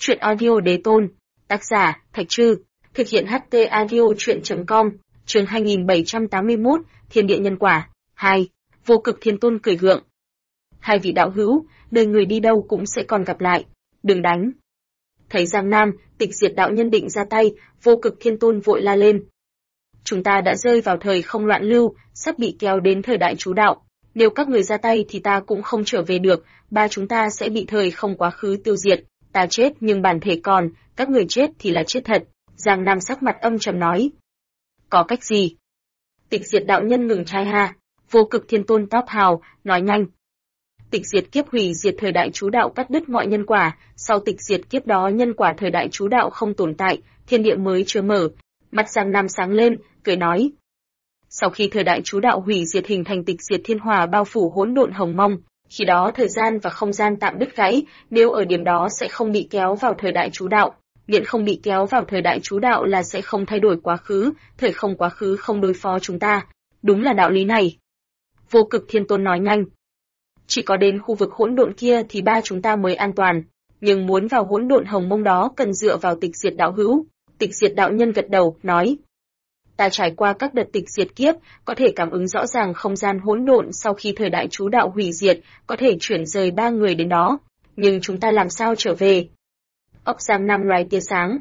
Chuyện audio đế tôn. Tác giả, Thạch Trư. Thực hiện HT audio chuyện.com. Chương 2781, Thiên địa nhân quả. 2. Vô cực thiên tôn cười gượng. Hai vị đạo hữu, đời người đi đâu cũng sẽ còn gặp lại. Đừng đánh. Thấy Giang Nam, Tịch Diệt đạo nhân định ra tay, Vô cực thiên tôn vội la lên. Chúng ta đã rơi vào thời không loạn lưu, sắp bị kéo đến thời đại chú đạo. Nếu các người ra tay thì ta cũng không trở về được, ba chúng ta sẽ bị thời không quá khứ tiêu diệt. Ta chết nhưng bản thể còn, các người chết thì là chết thật. Giang Nam sắc mặt âm trầm nói. Có cách gì? Tịch Diệt đạo nhân ngừng chai ha. Vô cực thiên tôn tóp hào, nói nhanh. Tịch diệt kiếp hủy diệt thời đại chú đạo cắt đứt mọi nhân quả, sau tịch diệt kiếp đó nhân quả thời đại chú đạo không tồn tại, thiên địa mới chưa mở. Mắt Giang Nam sáng lên, cười nói. Sau khi thời đại chú đạo hủy diệt hình thành tịch diệt thiên hỏa bao phủ hỗn độn hồng mông, khi đó thời gian và không gian tạm đứt gãy, nếu ở điểm đó sẽ không bị kéo vào thời đại chú đạo. Miễn không bị kéo vào thời đại chú đạo là sẽ không thay đổi quá khứ, thời không quá khứ không đối phó chúng ta. Đúng là đạo lý này. Vô cực thiên tôn nói nhanh. Chỉ có đến khu vực hỗn độn kia thì ba chúng ta mới an toàn, nhưng muốn vào hỗn độn hồng mông đó cần dựa vào tịch diệt đạo hữu. Tịch diệt đạo nhân gật đầu, nói. Ta trải qua các đợt tịch diệt kiếp, có thể cảm ứng rõ ràng không gian hỗn độn sau khi thời đại chú đạo hủy diệt, có thể chuyển rời ba người đến đó. Nhưng chúng ta làm sao trở về? Ốc Giang Nam loài tia sáng.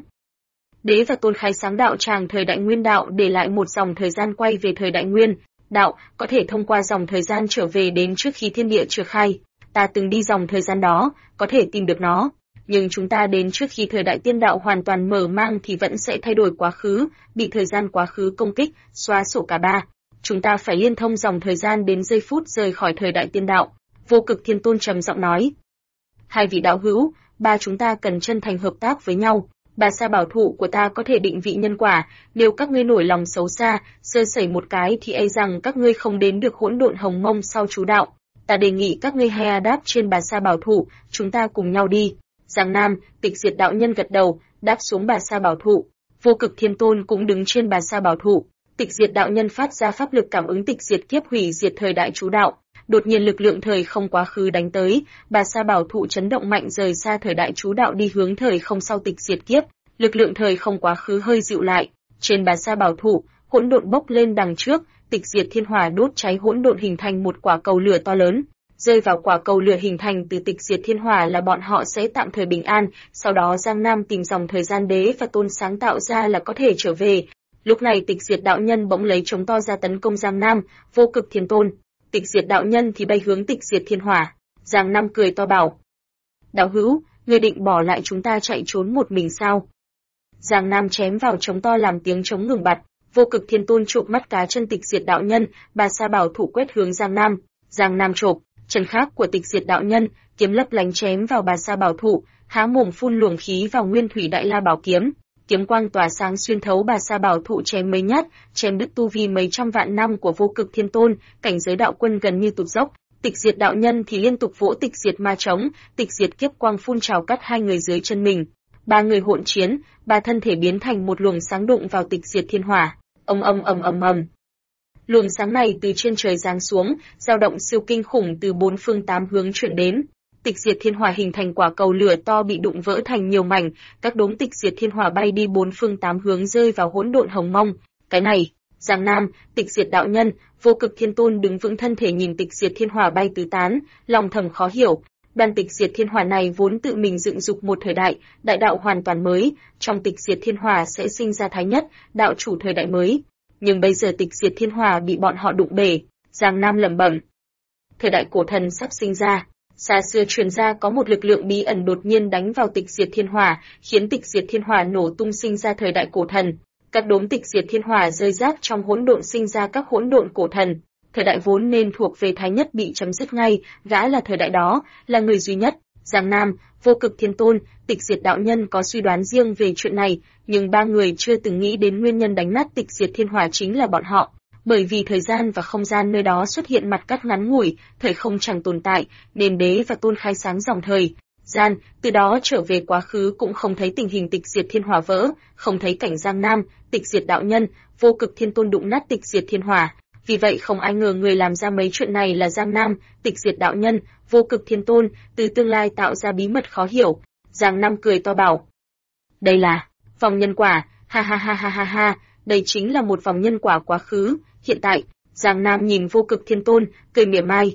Đế và Tôn khai sáng đạo tràng thời đại nguyên đạo để lại một dòng thời gian quay về thời đại nguyên đạo, có thể thông qua dòng thời gian trở về đến trước khi thiên địa chưa khai. Ta từng đi dòng thời gian đó, có thể tìm được nó. Nhưng chúng ta đến trước khi thời đại tiên đạo hoàn toàn mở mang thì vẫn sẽ thay đổi quá khứ, bị thời gian quá khứ công kích, xóa sổ cả ba. Chúng ta phải liên thông dòng thời gian đến giây phút rời khỏi thời đại tiên đạo. Vô cực thiên tôn trầm giọng nói. Hai vị đạo hữu, ba chúng ta cần chân thành hợp tác với nhau. Bà sa bảo thụ của ta có thể định vị nhân quả, nếu các ngươi nổi lòng xấu xa, sơ sẩy một cái thì e rằng các ngươi không đến được hỗn độn hồng mông sau chú đạo. Ta đề nghị các ngươi hay đáp trên bà sa bảo thụ, chúng ta cùng nhau đi. Giang Nam, Tịch Diệt đạo nhân gật đầu, đáp xuống bà sa bảo thụ. Vô cực thiên tôn cũng đứng trên bà sa bảo thụ. Tịch Diệt đạo nhân phát ra pháp lực cảm ứng tịch diệt kiếp hủy diệt thời đại chú đạo. Đột nhiên lực lượng thời không quá khứ đánh tới, bà sa bảo thụ chấn động mạnh rời xa thời đại chú đạo đi hướng thời không sau tịch diệt kiếp. Lực lượng thời không quá khứ hơi dịu lại. Trên bà sa bảo thụ, hỗn độn bốc lên đằng trước, tịch diệt thiên hỏa đốt cháy hỗn độn hình thành một quả cầu lửa to lớn. Rơi vào quả cầu lửa hình thành từ tịch diệt thiên hỏa là bọn họ sẽ tạm thời bình an, sau đó Giang Nam tìm dòng thời gian đế và Tôn sáng tạo ra là có thể trở về. Lúc này tịch diệt đạo nhân bỗng lấy chống to ra tấn công Giang Nam, Vô cực thiên tôn. Tịch diệt đạo nhân thì bay hướng tịch diệt thiên hỏa. Giang Nam cười to bảo. Đạo hữu, ngươi định bỏ lại chúng ta chạy trốn một mình sao? Giang Nam chém vào chống to làm tiếng chống ngừng bặt. Vô cực thiên tôn chộp mắt cá chân tịch diệt đạo nhân, bà sa bảo thủ quét hướng Giang Nam. Giang Nam chộp chân khác của tịch diệt đạo nhân, kiếm lấp lánh chém vào bà sa bảo thụ, há mồm phun luồng khí vào nguyên thủy đại la bảo kiếm. Kiếm quang tỏa sáng xuyên thấu bà sa bảo thụ chém mấy nhát, chém đứt tu vi mấy trăm vạn năm của vô cực thiên tôn, cảnh giới đạo quân gần như tụt dốc. Tịch diệt đạo nhân thì liên tục vỗ tịch diệt ma trống, tịch diệt kiếp quang phun trào cắt hai người dưới chân mình. Ba người hỗn chiến, ba thân thể biến thành một luồng sáng đụng vào tịch diệt thiên hỏa. Ầm. Luồng sáng này từ trên trời giáng xuống, dao động siêu kinh khủng từ bốn phương tám hướng chuyển đến. Tịch diệt thiên hỏa hình thành quả cầu lửa to bị đụng vỡ thành nhiều mảnh, các đốm tịch diệt thiên hỏa bay đi bốn phương tám hướng rơi vào hỗn độn hồng mông. Cái này, Giang Nam, Tịch Diệt đạo nhân, Vô cực thiên tôn đứng vững thân thể nhìn tịch diệt thiên hỏa bay tứ tán, lòng thầm khó hiểu. Đoàn tịch diệt thiên hỏa này vốn tự mình dựng dục một thời đại, đại đạo hoàn toàn mới, trong tịch diệt thiên hỏa sẽ sinh ra thái nhất, đạo chủ thời đại mới. Nhưng bây giờ tịch diệt thiên hỏa bị bọn họ đụng bể. Giang Nam lẩm bẩm. Thời đại cổ thần sắp sinh ra. Xa xưa truyền ra có một lực lượng bí ẩn đột nhiên đánh vào tịch diệt thiên hỏa, khiến tịch diệt thiên hỏa nổ tung sinh ra thời đại cổ thần. Các đốm tịch diệt thiên hỏa rơi rác trong hỗn độn sinh ra các hỗn độn cổ thần. Thời đại vốn nên thuộc về thái nhất bị chấm dứt ngay, gã là thời đại đó, là người duy nhất. Giang Nam, Vô cực thiên tôn, Tịch Diệt đạo nhân có suy đoán riêng về chuyện này, nhưng ba người chưa từng nghĩ đến nguyên nhân đánh nát tịch diệt thiên hỏa chính là bọn họ. Bởi vì thời gian và không gian nơi đó xuất hiện mặt cắt ngắn ngủi, thời không chẳng tồn tại, nên đế và Tôn khai sáng dòng thời gian, từ đó trở về quá khứ cũng không thấy tình hình tịch diệt thiên hỏa vỡ, không thấy cảnh Giang Nam, Tịch Diệt đạo nhân, Vô cực thiên tôn đụng nát tịch diệt thiên hỏa. Vì vậy không ai ngờ người làm ra mấy chuyện này là Giang Nam, Tịch Diệt đạo nhân, Vô cực thiên tôn, từ tương lai tạo ra bí mật khó hiểu. Giang Nam cười to bảo. Đây là vòng nhân quả, ha ha ha ha ha ha, đây chính là một vòng nhân quả quá khứ, hiện tại. Giang Nam nhìn Vô Cực Thiên Tôn, cười mỉa mai.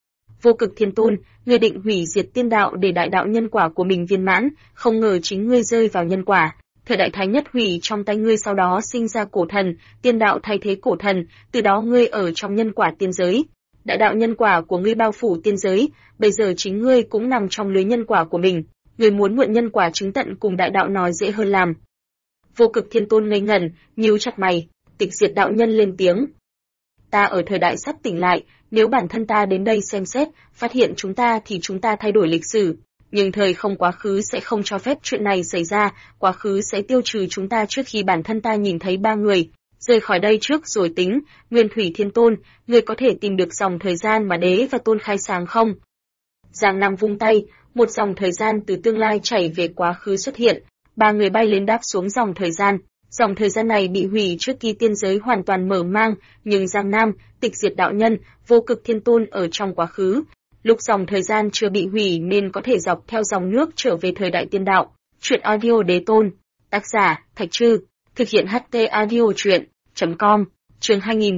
Vô Cực Thiên Tôn, ngươi định hủy diệt tiên đạo để đại đạo nhân quả của mình viên mãn, không ngờ chính ngươi rơi vào nhân quả. Thời đại thái nhất hủy trong tay ngươi, sau đó sinh ra cổ thần, tiên đạo thay thế cổ thần, từ đó ngươi ở trong nhân quả tiên giới. Đại đạo nhân quả của ngươi bao phủ tiên giới, bây giờ chính ngươi cũng nằm trong lưới nhân quả của mình. Ngươi muốn mượn nhân quả chứng tận cùng đại đạo nói dễ hơn làm. Vô Cực Thiên Tôn ngây ngẩn, nhíu chặt mày. Tịch Diệt đạo nhân lên tiếng. Ta ở thời đại sắp tỉnh lại, nếu bản thân ta đến đây xem xét, phát hiện chúng ta thì chúng ta thay đổi lịch sử. Nhưng thời không quá khứ sẽ không cho phép chuyện này xảy ra, quá khứ sẽ tiêu trừ chúng ta trước khi bản thân ta nhìn thấy ba người. Rời khỏi đây trước rồi tính. Nguyên Thủy Thiên Tôn, ngươi có thể tìm được dòng thời gian mà Đế và Tôn khai sáng không? Giang Nam vung tay, một dòng thời gian từ tương lai chảy về quá khứ xuất hiện. Ba người bay lên đáp xuống dòng thời gian. Dòng thời gian này bị hủy trước khi tiên giới hoàn toàn mở mang, nhưng Giang Nam, Tịch Diệt đạo nhân, Vô Cực Thiên Tôn ở trong quá khứ. Lúc dòng thời gian chưa bị hủy nên có thể dọc theo dòng nước trở về thời đại tiên đạo. Truyện audio Đế Tôn. Tác giả, Thạch Trư. Thực hiện HT audio truyện.com. Chương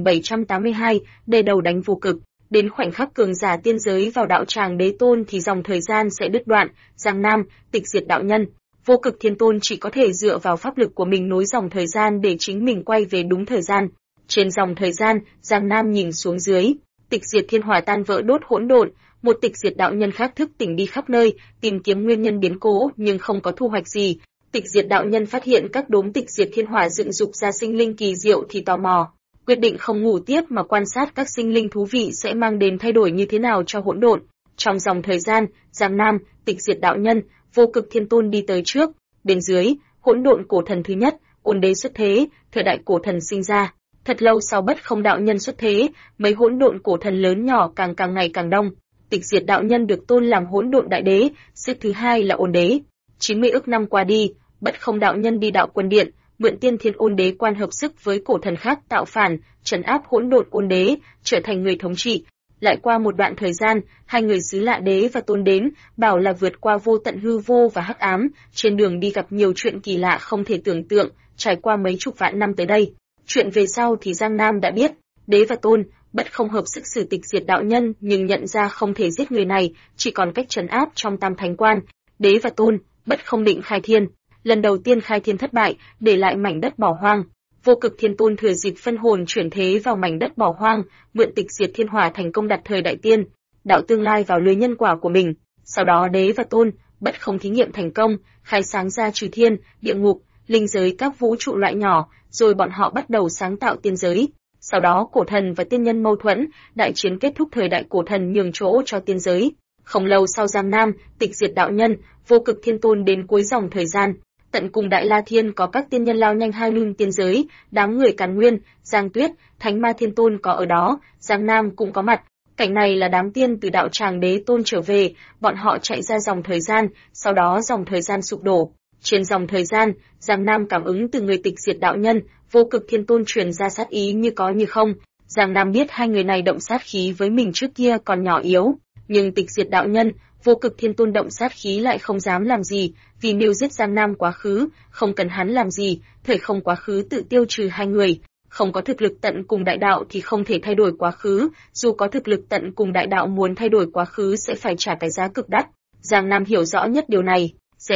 2782, đề đầu đánh vô cực. Đến khoảnh khắc cường giả tiên giới vào đạo tràng Đế Tôn thì dòng thời gian sẽ đứt đoạn. Giang Nam, Tịch Diệt đạo nhân, Vô Cực Thiên Tôn chỉ có thể dựa vào pháp lực của mình nối dòng thời gian để chính mình quay về đúng thời gian. Trên dòng thời gian, Giang Nam nhìn xuống dưới, Tịch Diệt thiên hỏa tan vỡ đốt hỗn độn, một Tịch Diệt đạo nhân khác thức tỉnh đi khắp nơi, tìm kiếm nguyên nhân biến cố nhưng không có thu hoạch gì. Tịch Diệt đạo nhân phát hiện các đốm Tịch Diệt thiên hỏa dựng dục ra sinh linh kỳ diệu thì tò mò, quyết định không ngủ tiếp mà quan sát các sinh linh thú vị sẽ mang đến thay đổi như thế nào cho hỗn độn. Trong dòng thời gian, Giang Nam, Tịch Diệt đạo nhân, Vô Cực Thiên Tôn đi tới trước, bên dưới, hỗn độn cổ thần thứ nhất, Ôn Đế xuất thế, thời đại cổ thần sinh ra. Thật lâu sau Bất Không đạo nhân xuất thế, mấy hỗn độn cổ thần lớn nhỏ càng ngày càng đông. Tịch Diệt đạo nhân được tôn làm hỗn độn đại đế, xếp thứ hai là Ôn Đế. 90 ức năm qua đi, Bất Không đạo nhân đi đạo quân điện, mượn tiên thiên Ôn Đế quan hợp sức với cổ thần khác tạo phản, trấn áp hỗn độn Ôn Đế, trở thành người thống trị. Lại qua một đoạn thời gian, hai người xứ lạ Đế và Tôn đến, bảo là vượt qua vô tận hư vô và hắc ám, trên đường đi gặp nhiều chuyện kỳ lạ không thể tưởng tượng, trải qua mấy chục vạn năm tới đây. Chuyện về sau thì Giang Nam đã biết, Đế và Tôn, Bất Không hợp sức xử Tịch Diệt đạo nhân nhưng nhận ra không thể giết người này, chỉ còn cách trấn áp trong Tam Thánh Quan. Đế và Tôn, Bất Không định khai thiên, lần đầu tiên khai thiên thất bại, để lại mảnh đất bỏ hoang. Vô Cực Thiên Tôn thừa dịp phân hồn chuyển thế vào mảnh đất bỏ hoang, mượn Tịch Diệt thiên hỏa thành công đặt thời đại tiên, đạo tương lai vào lưới nhân quả của mình. Sau đó Đế và Tôn, Bất Không thí nghiệm thành công, khai sáng ra trừ thiên, địa ngục, linh giới các vũ trụ loại nhỏ, rồi bọn họ bắt đầu sáng tạo tiên giới. Sau đó cổ thần và tiên nhân mâu thuẫn, đại chiến kết thúc, thời đại cổ thần nhường chỗ cho tiên giới. Không lâu sau Giang Nam, Tịch Diệt đạo nhân, Vô Cực Thiên Tôn đến cuối dòng thời gian. Tận cùng Đại La Thiên có các tiên nhân lao nhanh hai lưng tiên giới, đám người Càn Nguyên, Giang Tuyết, Thánh Ma Thiên Tôn có ở đó, Giang Nam cũng có mặt. Cảnh này là đám tiên từ đạo tràng Đế Tôn trở về, bọn họ chạy ra dòng thời gian, sau đó dòng thời gian sụp đổ. Trên dòng thời gian, Giang Nam cảm ứng từ người Tịch Diệt đạo nhân, Vô Cực Thiên Tôn truyền ra sát ý như có như không. Giang Nam biết hai người này động sát khí với mình trước kia còn nhỏ yếu, nhưng Tịch Diệt đạo nhân, Vô Cực Thiên Tôn động sát khí lại không dám làm gì, vì nếu giết Giang Nam quá khứ, không cần hắn làm gì, thời không quá khứ tự tiêu trừ hai người. Không có thực lực tận cùng đại đạo thì không thể thay đổi quá khứ, dù có thực lực tận cùng đại đạo muốn thay đổi quá khứ sẽ phải trả cái giá cực đắt. Giang Nam hiểu rõ nhất điều này.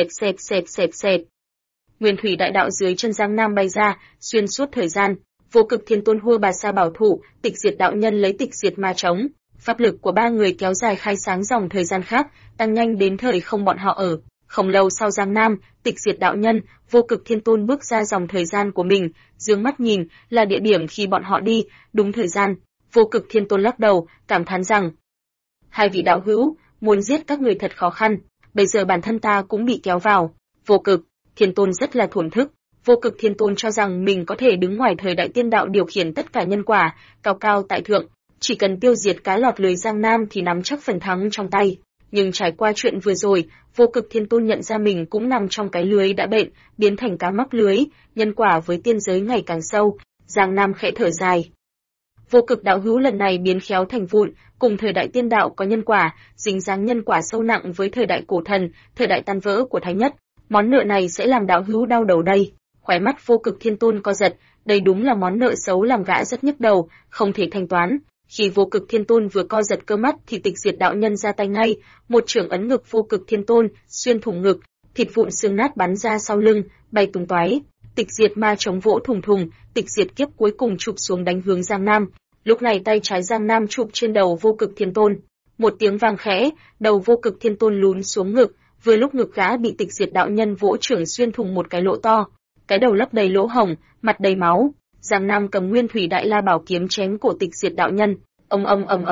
Xẹt. Nguyên thủy đại đạo dưới chân Giang Nam bay ra, xuyên suốt thời gian. Vô Cực Thiên Tôn hua bà sa bảo thủ, Tịch Diệt đạo nhân lấy Tịch Diệt ma chống. Pháp lực của ba người kéo dài khai sáng dòng thời gian khác, tăng nhanh đến thời không bọn họ ở. Không lâu sau Giang Nam, Tịch Diệt đạo nhân, Vô Cực Thiên Tôn bước ra dòng thời gian của mình, dương mắt nhìn, là địa điểm khi bọn họ đi, đúng thời gian. Vô Cực Thiên Tôn lắc đầu, cảm thán rằng: hai vị đạo hữu, muốn giết các người thật khó khăn, bây giờ bản thân ta cũng bị kéo vào. Vô Cực Thiên Tôn rất là thổn thức. Vô Cực Thiên Tôn cho rằng mình có thể đứng ngoài thời đại tiên đạo điều khiển tất cả nhân quả, cao cao tại thượng, chỉ cần tiêu diệt cá lọt lưới Giang Nam thì nắm chắc phần thắng trong tay. Nhưng trải qua chuyện vừa rồi, Vô Cực Thiên Tôn nhận ra mình cũng nằm trong cái lưới đã bệnh, biến thành cá mắc lưới, nhân quả với tiên giới ngày càng sâu. Giang Nam khẽ thở dài. Vô cực đạo hữu lần này biến khéo thành vụn, cùng thời đại tiên đạo có nhân quả, dính dáng nhân quả sâu nặng với thời đại cổ thần, thời đại tan vỡ của Thái Nhất. Món nợ này sẽ làm đạo hữu đau đầu đây. Khóe mắt Vô Cực Thiên Tôn co giật, đây đúng là món nợ xấu làm gã rất nhức đầu, không thể thanh toán. Khi Vô Cực Thiên Tôn vừa co giật cơ mắt thì Tịch Diệt đạo nhân ra tay ngay, một chưởng ấn ngực Vô Cực Thiên Tôn, xuyên thủng ngực, thịt vụn xương nát bắn ra sau lưng, bay tung tóe. Tịch Diệt ma chống vỗ thùng thùng, Tịch Diệt kiếp cuối cùng chụp xuống đánh hướng Giang Nam. Lúc này tay trái Giang Nam chụp trên đầu Vô Cực Thiên Tôn. Một tiếng vang khẽ, đầu Vô Cực Thiên Tôn lún xuống ngực, vừa lúc ngực gã bị Tịch Diệt đạo nhân vỗ chưởng xuyên thủng một cái lỗ to. Cái đầu lấp đầy lỗ hổng, mặt đầy máu. Giang Nam cầm Nguyên Thủy Đại La Bảo kiếm chém cổ Tịch Diệt đạo nhân. Ầm.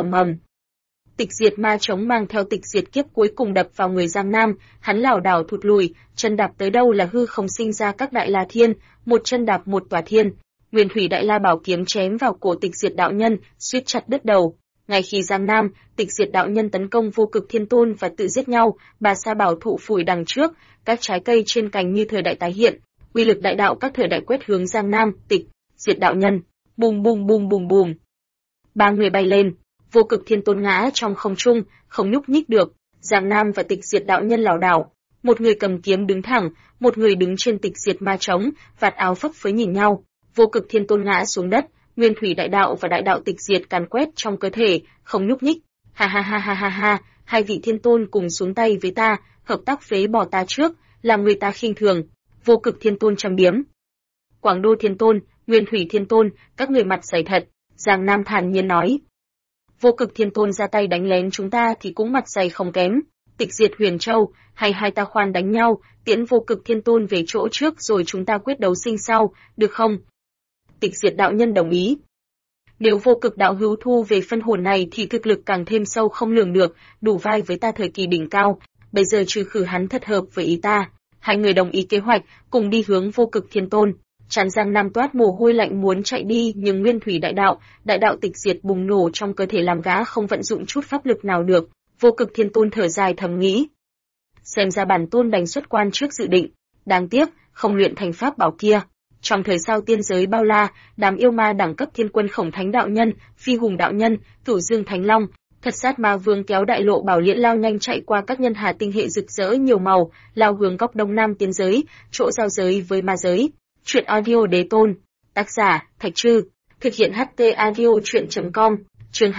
Tịch Diệt ma chống mang theo Tịch Diệt kiếp cuối cùng đập vào người Giang Nam, hắn lảo đảo thụt lùi, chân đạp tới đâu là hư không sinh ra các đại la thiên, một chân đạp một tòa thiên. Nguyên Thủy Đại La Bảo kiếm chém vào cổ Tịch Diệt đạo nhân, suýt chặt đứt đầu. Ngay khi Giang Nam, Tịch Diệt đạo nhân tấn công Vô Cực Thiên Tôn và tự giết nhau, Bà Sa Bảo thụ phủi đằng trước, các trái cây trên cành như thời đại tái hiện, uy lực đại đạo các thời đại quét hướng Giang Nam, Tịch Diệt đạo nhân. Bùm. Ba người bay lên, Vô Cực Thiên Tôn ngã trong không trung, không nhúc nhích được. Giang Nam và Tịch Diệt đạo nhân lảo đảo, một người cầm kiếm đứng thẳng, một người đứng trên Tịch Diệt ma trống, vạt áo phấp phới nhìn nhau. Vô Cực Thiên Tôn ngã xuống đất, Nguyên Thủy Đại Đạo và Đại Đạo Tịch Diệt càn quét trong cơ thể, không nhúc nhích. Ha, hai vị Thiên Tôn cùng xuống tay với ta, hợp tác phế bỏ ta trước, làm người ta khinh thường. Vô Cực Thiên Tôn trầm biếm. Quảng Đô Thiên Tôn, Nguyên Thủy Thiên Tôn, các người mặt dày thật. Giang Nam thản nhiên nói. Vô Cực Thiên Tôn ra tay đánh lén chúng ta thì cũng mặt dày không kém. Tịch Diệt Huyền Châu, hay hai ta khoan đánh nhau, tiễn Vô Cực Thiên Tôn về chỗ trước rồi chúng ta quyết đấu sinh sau, được không? Tịch Diệt đạo nhân đồng ý. Nếu Vô Cực đạo hữu thu về phân hồn này thì thực lực càng thêm sâu không lường được, đủ vai với ta thời kỳ đỉnh cao, bây giờ trừ khử hắn thật hợp với ý ta. Hai người đồng ý kế hoạch, cùng đi hướng Vô Cực Thiên Tôn. Trán Giang Nam toát mồ hôi lạnh muốn chạy đi, nhưng Nguyên Thủy Đại Đạo Tịch Diệt bùng nổ trong cơ thể làm gã không vận dụng chút pháp lực nào được. Vô Cực Thiên Tôn thở dài thầm nghĩ. Xem ra bản tôn đành xuất quan trước dự định, đáng tiếc, không luyện thành pháp bảo kia. Trong thời sao tiên giới bao la, đám yêu ma đẳng cấp thiên quân Khổng Thánh đạo nhân, Phi Hùng đạo nhân, Cửu Dương Thánh Long, Thật Sát Ma Vương kéo đại lộ bảo liễn lao nhanh chạy qua các nhân hà tinh hệ rực rỡ nhiều màu, lao hướng góc đông nam tiên giới, chỗ giao giới với ma giới. Truyện audio Đế Tôn, tác giả Thạch Trư, thực hiện HT audio truyện.com, chương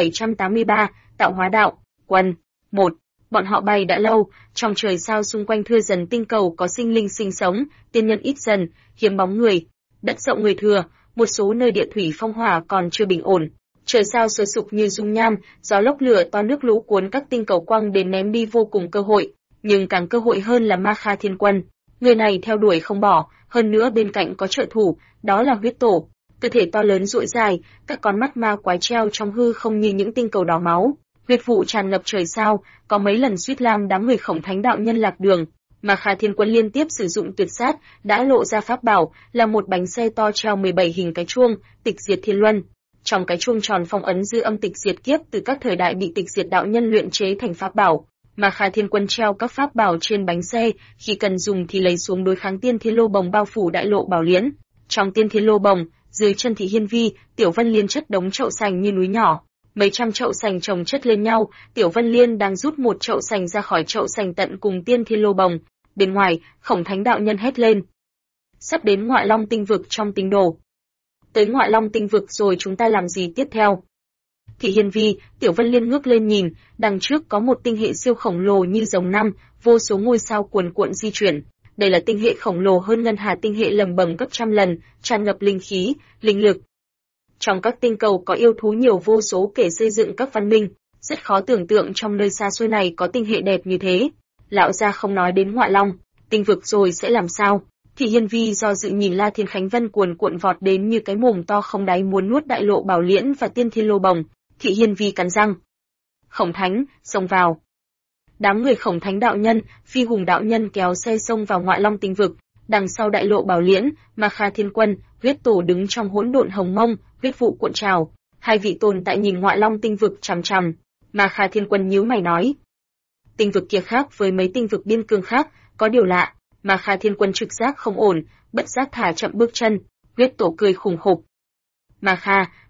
2783, tạo hóa đạo, quân 1. Bọn họ bay đã lâu, trong trời sao xung quanh thưa dần tinh cầu có sinh linh sinh sống, tiên nhân ít dần, hiếm bóng người. Đất rộng người thừa, một số nơi địa thủy phong hỏa còn chưa bình ổn. Trời sao sôi sục như dung nham, gió lốc lửa to nước lũ cuốn các tinh cầu quang đến ném đi vô cùng cơ hội, nhưng càng cơ hội hơn là Ma Kha Thiên Quân. Người này theo đuổi không bỏ, hơn nữa bên cạnh có trợ thủ, đó là huyết tổ. Cơ thể to lớn duỗi dài, các con mắt ma quái treo trong hư không như những tinh cầu đỏ máu. Huyết vụ tràn ngập trời sao, có mấy lần suýt làm đám người Khổng Thánh đạo nhân lạc đường. Mà Kha Thiên Quân liên tiếp sử dụng tuyệt sát, đã lộ ra pháp bảo, là một bánh xe to treo 17 hình cái chuông, Tịch Diệt Thiên Luân. Trong cái chuông tròn phong ấn dư âm tịch diệt kiếp từ các thời đại bị Tịch Diệt đạo nhân luyện chế thành pháp bảo. Mà Kha Thiên Quân treo các pháp bảo trên bánh xe, khi cần dùng thì lấy xuống đối kháng Tiên Thiên Lô Bồng bao phủ đại lộ bảo liễn. Trong Tiên Thiên Lô Bồng, dưới chân Thị Hiên Vi, Tiểu Vân Liên chất đống chậu sành như núi nhỏ. Mấy trăm chậu sành chồng chất lên nhau, Tiểu Vân Liên đang rút một chậu sành ra khỏi chậu sành tận cùng Tiên Thiên Lô Bồng. Bên ngoài, Khổng Thánh đạo nhân hét lên. Sắp đến Ngoại Long tinh vực trong tinh đồ. Tới Ngoại Long tinh vực rồi chúng ta làm gì tiếp theo? Thị Hiên Vi, Tiểu Vân Liên ngước lên nhìn, đằng trước có một tinh hệ siêu khổng lồ như rồng năm, vô số ngôi sao cuồn cuộn di chuyển. Đây là tinh hệ khổng lồ hơn ngân hà tinh hệ lầm bầm gấp trăm lần, tràn ngập linh khí, linh lực. Trong các tinh cầu có yêu thú nhiều vô số kể xây dựng các văn minh, rất khó tưởng tượng trong nơi xa xôi này có tinh hệ đẹp như thế. Lão gia không nói đến Ngoại Long tinh vực rồi sẽ làm sao? Thị Hiên Vi do dự nhìn La Thiên Khánh Vân cuồn cuộn vọt đến như cái mồm to không đáy muốn nuốt đại lộ bảo liễn và Tiên Thiên Lô Bồng. Thị Hiên Vi cắn răng. Khổng Thánh, xông vào. Đám người Khổng Thánh đạo nhân, Phi Hùng đạo nhân kéo xe xông vào Ngoại Long tinh vực. Đằng sau đại lộ bảo liễn, Ma Kha Thiên Quân, huyết tổ đứng trong hỗn độn hồng mông, huyết vụ cuộn trào. Hai vị tồn tại nhìn Ngoại Long tinh vực chằm chằm. Ma Kha Thiên Quân nhíu mày nói. Tinh vực kia khác với mấy tinh vực biên cương khác, có điều lạ. Ma Kha Thiên Quân trực giác không ổn, bất giác thả chậm bước chân. Huyết tổ cười khủng khục. Ma Kha,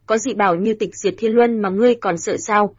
có dị bảo như Tịch Diệt Thiên Luân mà ngươi còn sợ sao?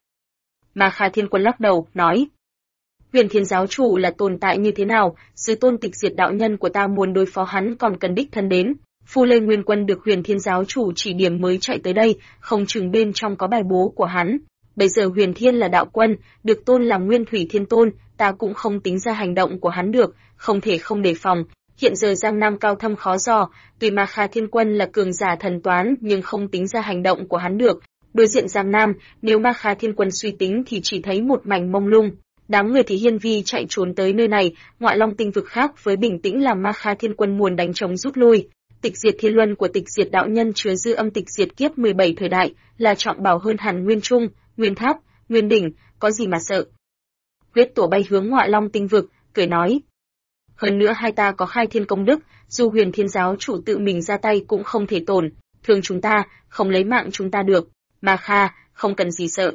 Ma Kha Thiên Quân lắc đầu, nói. Huyền Thiên giáo chủ là tồn tại như thế nào, sứ tôn Tịch Diệt đạo nhân của ta muốn đối phó hắn còn cần đích thân đến. Phu Lê Nguyên Quân được Huyền Thiên giáo chủ chỉ điểm mới chạy tới đây, không chừng bên trong có bài bố của hắn. Bây giờ Huyền Thiên là đạo quân, được tôn làm Nguyên Thủy Thiên Tôn, ta cũng không tính ra hành động của hắn được, không thể không đề phòng. Hiện giờ Giang Nam cao thâm khó dò, tuy Ma Kha Thiên Quân là cường giả thần toán nhưng không tính ra hành động của hắn được. Đối diện Giang Nam, nếu Ma Kha Thiên Quân suy tính thì chỉ thấy một mảnh mông lung. Đám người thì hiên vi chạy trốn tới nơi này, ngoại long tinh vực khác với bình tĩnh làm Ma Kha Thiên Quân muốn đánh trống rút lui. Tịch Diệt Thiên Luân của Tịch Diệt đạo nhân chứa dư âm tịch diệt kiếp 17 thời đại, là trọng bảo hơn hẳn Nguyên Trung, Nguyên Tháp, Nguyên Đỉnh, có gì mà sợ. Huyết Tổ bay hướng ngoại long tinh vực, cười nói. Hơn nữa hai ta có khai thiên công đức, dù Huyền Thiên giáo chủ tự mình ra tay cũng không thể tổn, thương chúng ta, không lấy mạng chúng ta được. Ma Kha, không cần gì sợ.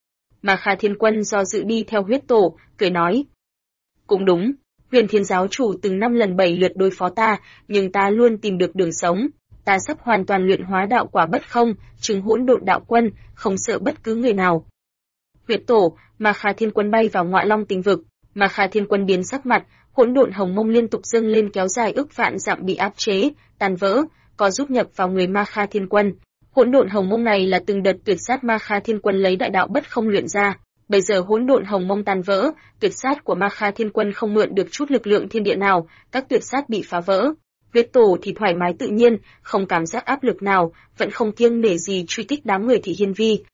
Ma Kha Thiên Quân do dự đi theo Huyết Tổ, cười nói. Cũng đúng, Huyền Thiên giáo chủ từng 5 lần 7 lượt đối phó ta, nhưng ta luôn tìm được đường sống. Ta sắp hoàn toàn luyện hóa đạo quả bất không, chứng hỗn độn đạo quân, không sợ bất cứ người nào. Huyết Tổ, Ma Kha Thiên Quân bay vào ngoại long tinh vực, Ma Kha Thiên Quân biến sắc mặt, hỗn độn hồng mông liên tục dâng lên kéo dài ức vạn dặm bị áp chế, tan vỡ, có giúp nhập vào người Ma Kha Thiên Quân. Hỗn độn hồng mông này là từng đợt tuyệt sát Ma Kha Thiên Quân lấy đại đạo bất không luyện ra, bây giờ hỗn độn hồng mông tan vỡ, tuyệt sát của Ma Kha Thiên Quân không mượn được chút lực lượng thiên địa nào, các tuyệt sát bị phá vỡ. Huyết Tổ thì thoải mái tự nhiên, không cảm giác áp lực nào, vẫn không kiêng nể gì truy kích đám người Thị Hiên Vi.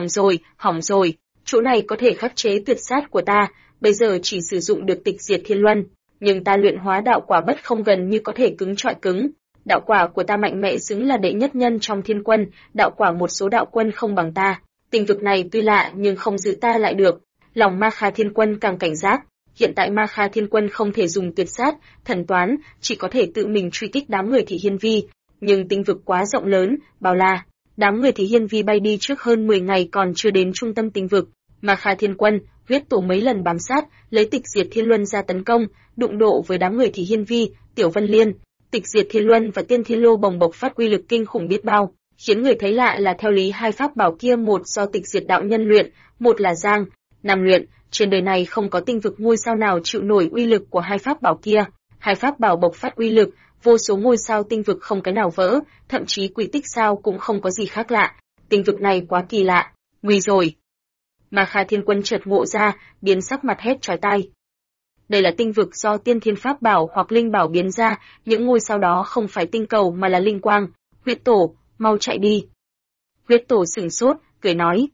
Hỏng rồi, chỗ này có thể khắc chế tuyệt sát của ta, bây giờ chỉ sử dụng được Tịch Diệt Thiên Luân, nhưng ta luyện hóa đạo quả bất không gần như có thể cứng trọi cứng. Đạo quả của ta mạnh mẽ xứng là đệ nhất nhân trong thiên quân, đạo quả một số đạo quân không bằng ta. Tình vực này tuy lạ nhưng không giữ ta lại được. Lòng Ma Kha Thiên Quân càng cảnh giác. Hiện tại Ma Kha Thiên Quân không thể dùng tuyệt sát, thần toán, chỉ có thể tự mình truy kích đám người Thị Hiên Vi. Nhưng tinh vực quá rộng lớn, bao la. Đám người Thị Hiên Vi bay đi trước hơn 10 ngày còn chưa đến trung tâm tinh vực. Ma Kha Thiên Quân, Huyết Tổ mấy lần bám sát, lấy Tịch Diệt Thiên Luân ra tấn công, đụng độ với đám người Thị Hiên Vi, Tiểu Vân Liên. Tịch Diệt Thiên Luân và Tiên Thiên Lô bồng bộc phát uy lực kinh khủng biết bao, khiến người thấy lạ là theo lý hai pháp bảo kia một do Tịch Diệt đạo nhân luyện, một là Giang Nam luyện, trên đời này không có tinh vực ngôi sao nào chịu nổi uy lực của hai pháp bảo kia. Hai pháp bảo bộc phát uy lực, vô số ngôi sao tinh vực không cái nào vỡ, thậm chí quỷ tích sao cũng không có gì khác lạ. Tinh vực này quá kỳ lạ, nguy rồi. Ma Kha Thiên Quân chợt ngộ ra, biến sắc mặt hét chói tai. Đây là tinh vực do tiên thiên pháp bảo hoặc linh bảo biến ra, những ngôi sao đó không phải tinh cầu mà là linh quang. Huyết Tổ, mau chạy đi. Huyết Tổ sửng sốt, cười nói.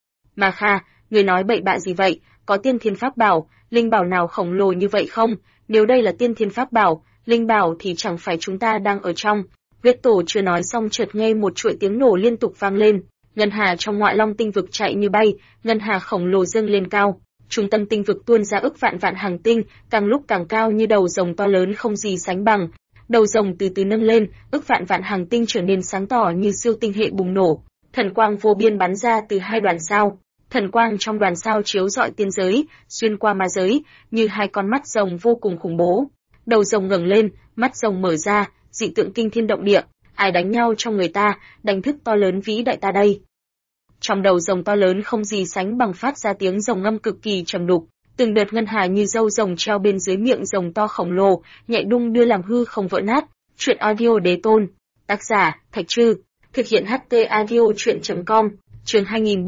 Ma Kha, người nói bậy bạ gì vậy, có tiên thiên pháp bảo, linh bảo nào khổng lồ như vậy không? Nếu đây là tiên thiên pháp bảo, linh bảo thì chẳng phải chúng ta đang ở trong. Huyết Tổ chưa nói xong chợt nghe một chuỗi tiếng nổ liên tục vang lên. Ngân hà trong ngoại long tinh vực chạy như bay, ngân hà khổng lồ dâng lên cao. Trung tâm tinh vực tuôn ra ức vạn vạn hàng tinh, càng lúc càng cao như đầu rồng to lớn không gì sánh bằng. Đầu rồng từ từ nâng lên, ức vạn vạn hàng tinh trở nên sáng tỏ như siêu tinh hệ bùng nổ. Thần quang vô biên bắn ra từ hai đoàn sao. Thần quang trong đoàn sao chiếu rọi tiên giới, xuyên qua ma giới, như hai con mắt rồng vô cùng khủng bố. Đầu rồng ngẩng lên, mắt rồng mở ra, dị tượng kinh thiên động địa. Ai đánh nhau trong người ta, đánh thức to lớn vĩ đại ta đây. Trong đầu rồng to lớn không gì sánh bằng phát ra tiếng rồng ngâm cực kỳ trầm đục, từng đợt ngân hà như râu rồng treo bên dưới miệng rồng to khổng lồ, nhạy đung đưa làm hư không vỡ nát. Truyện audio Đế Tôn, tác giả Thạch Trư, thực hiện HT audio truyện.com, chương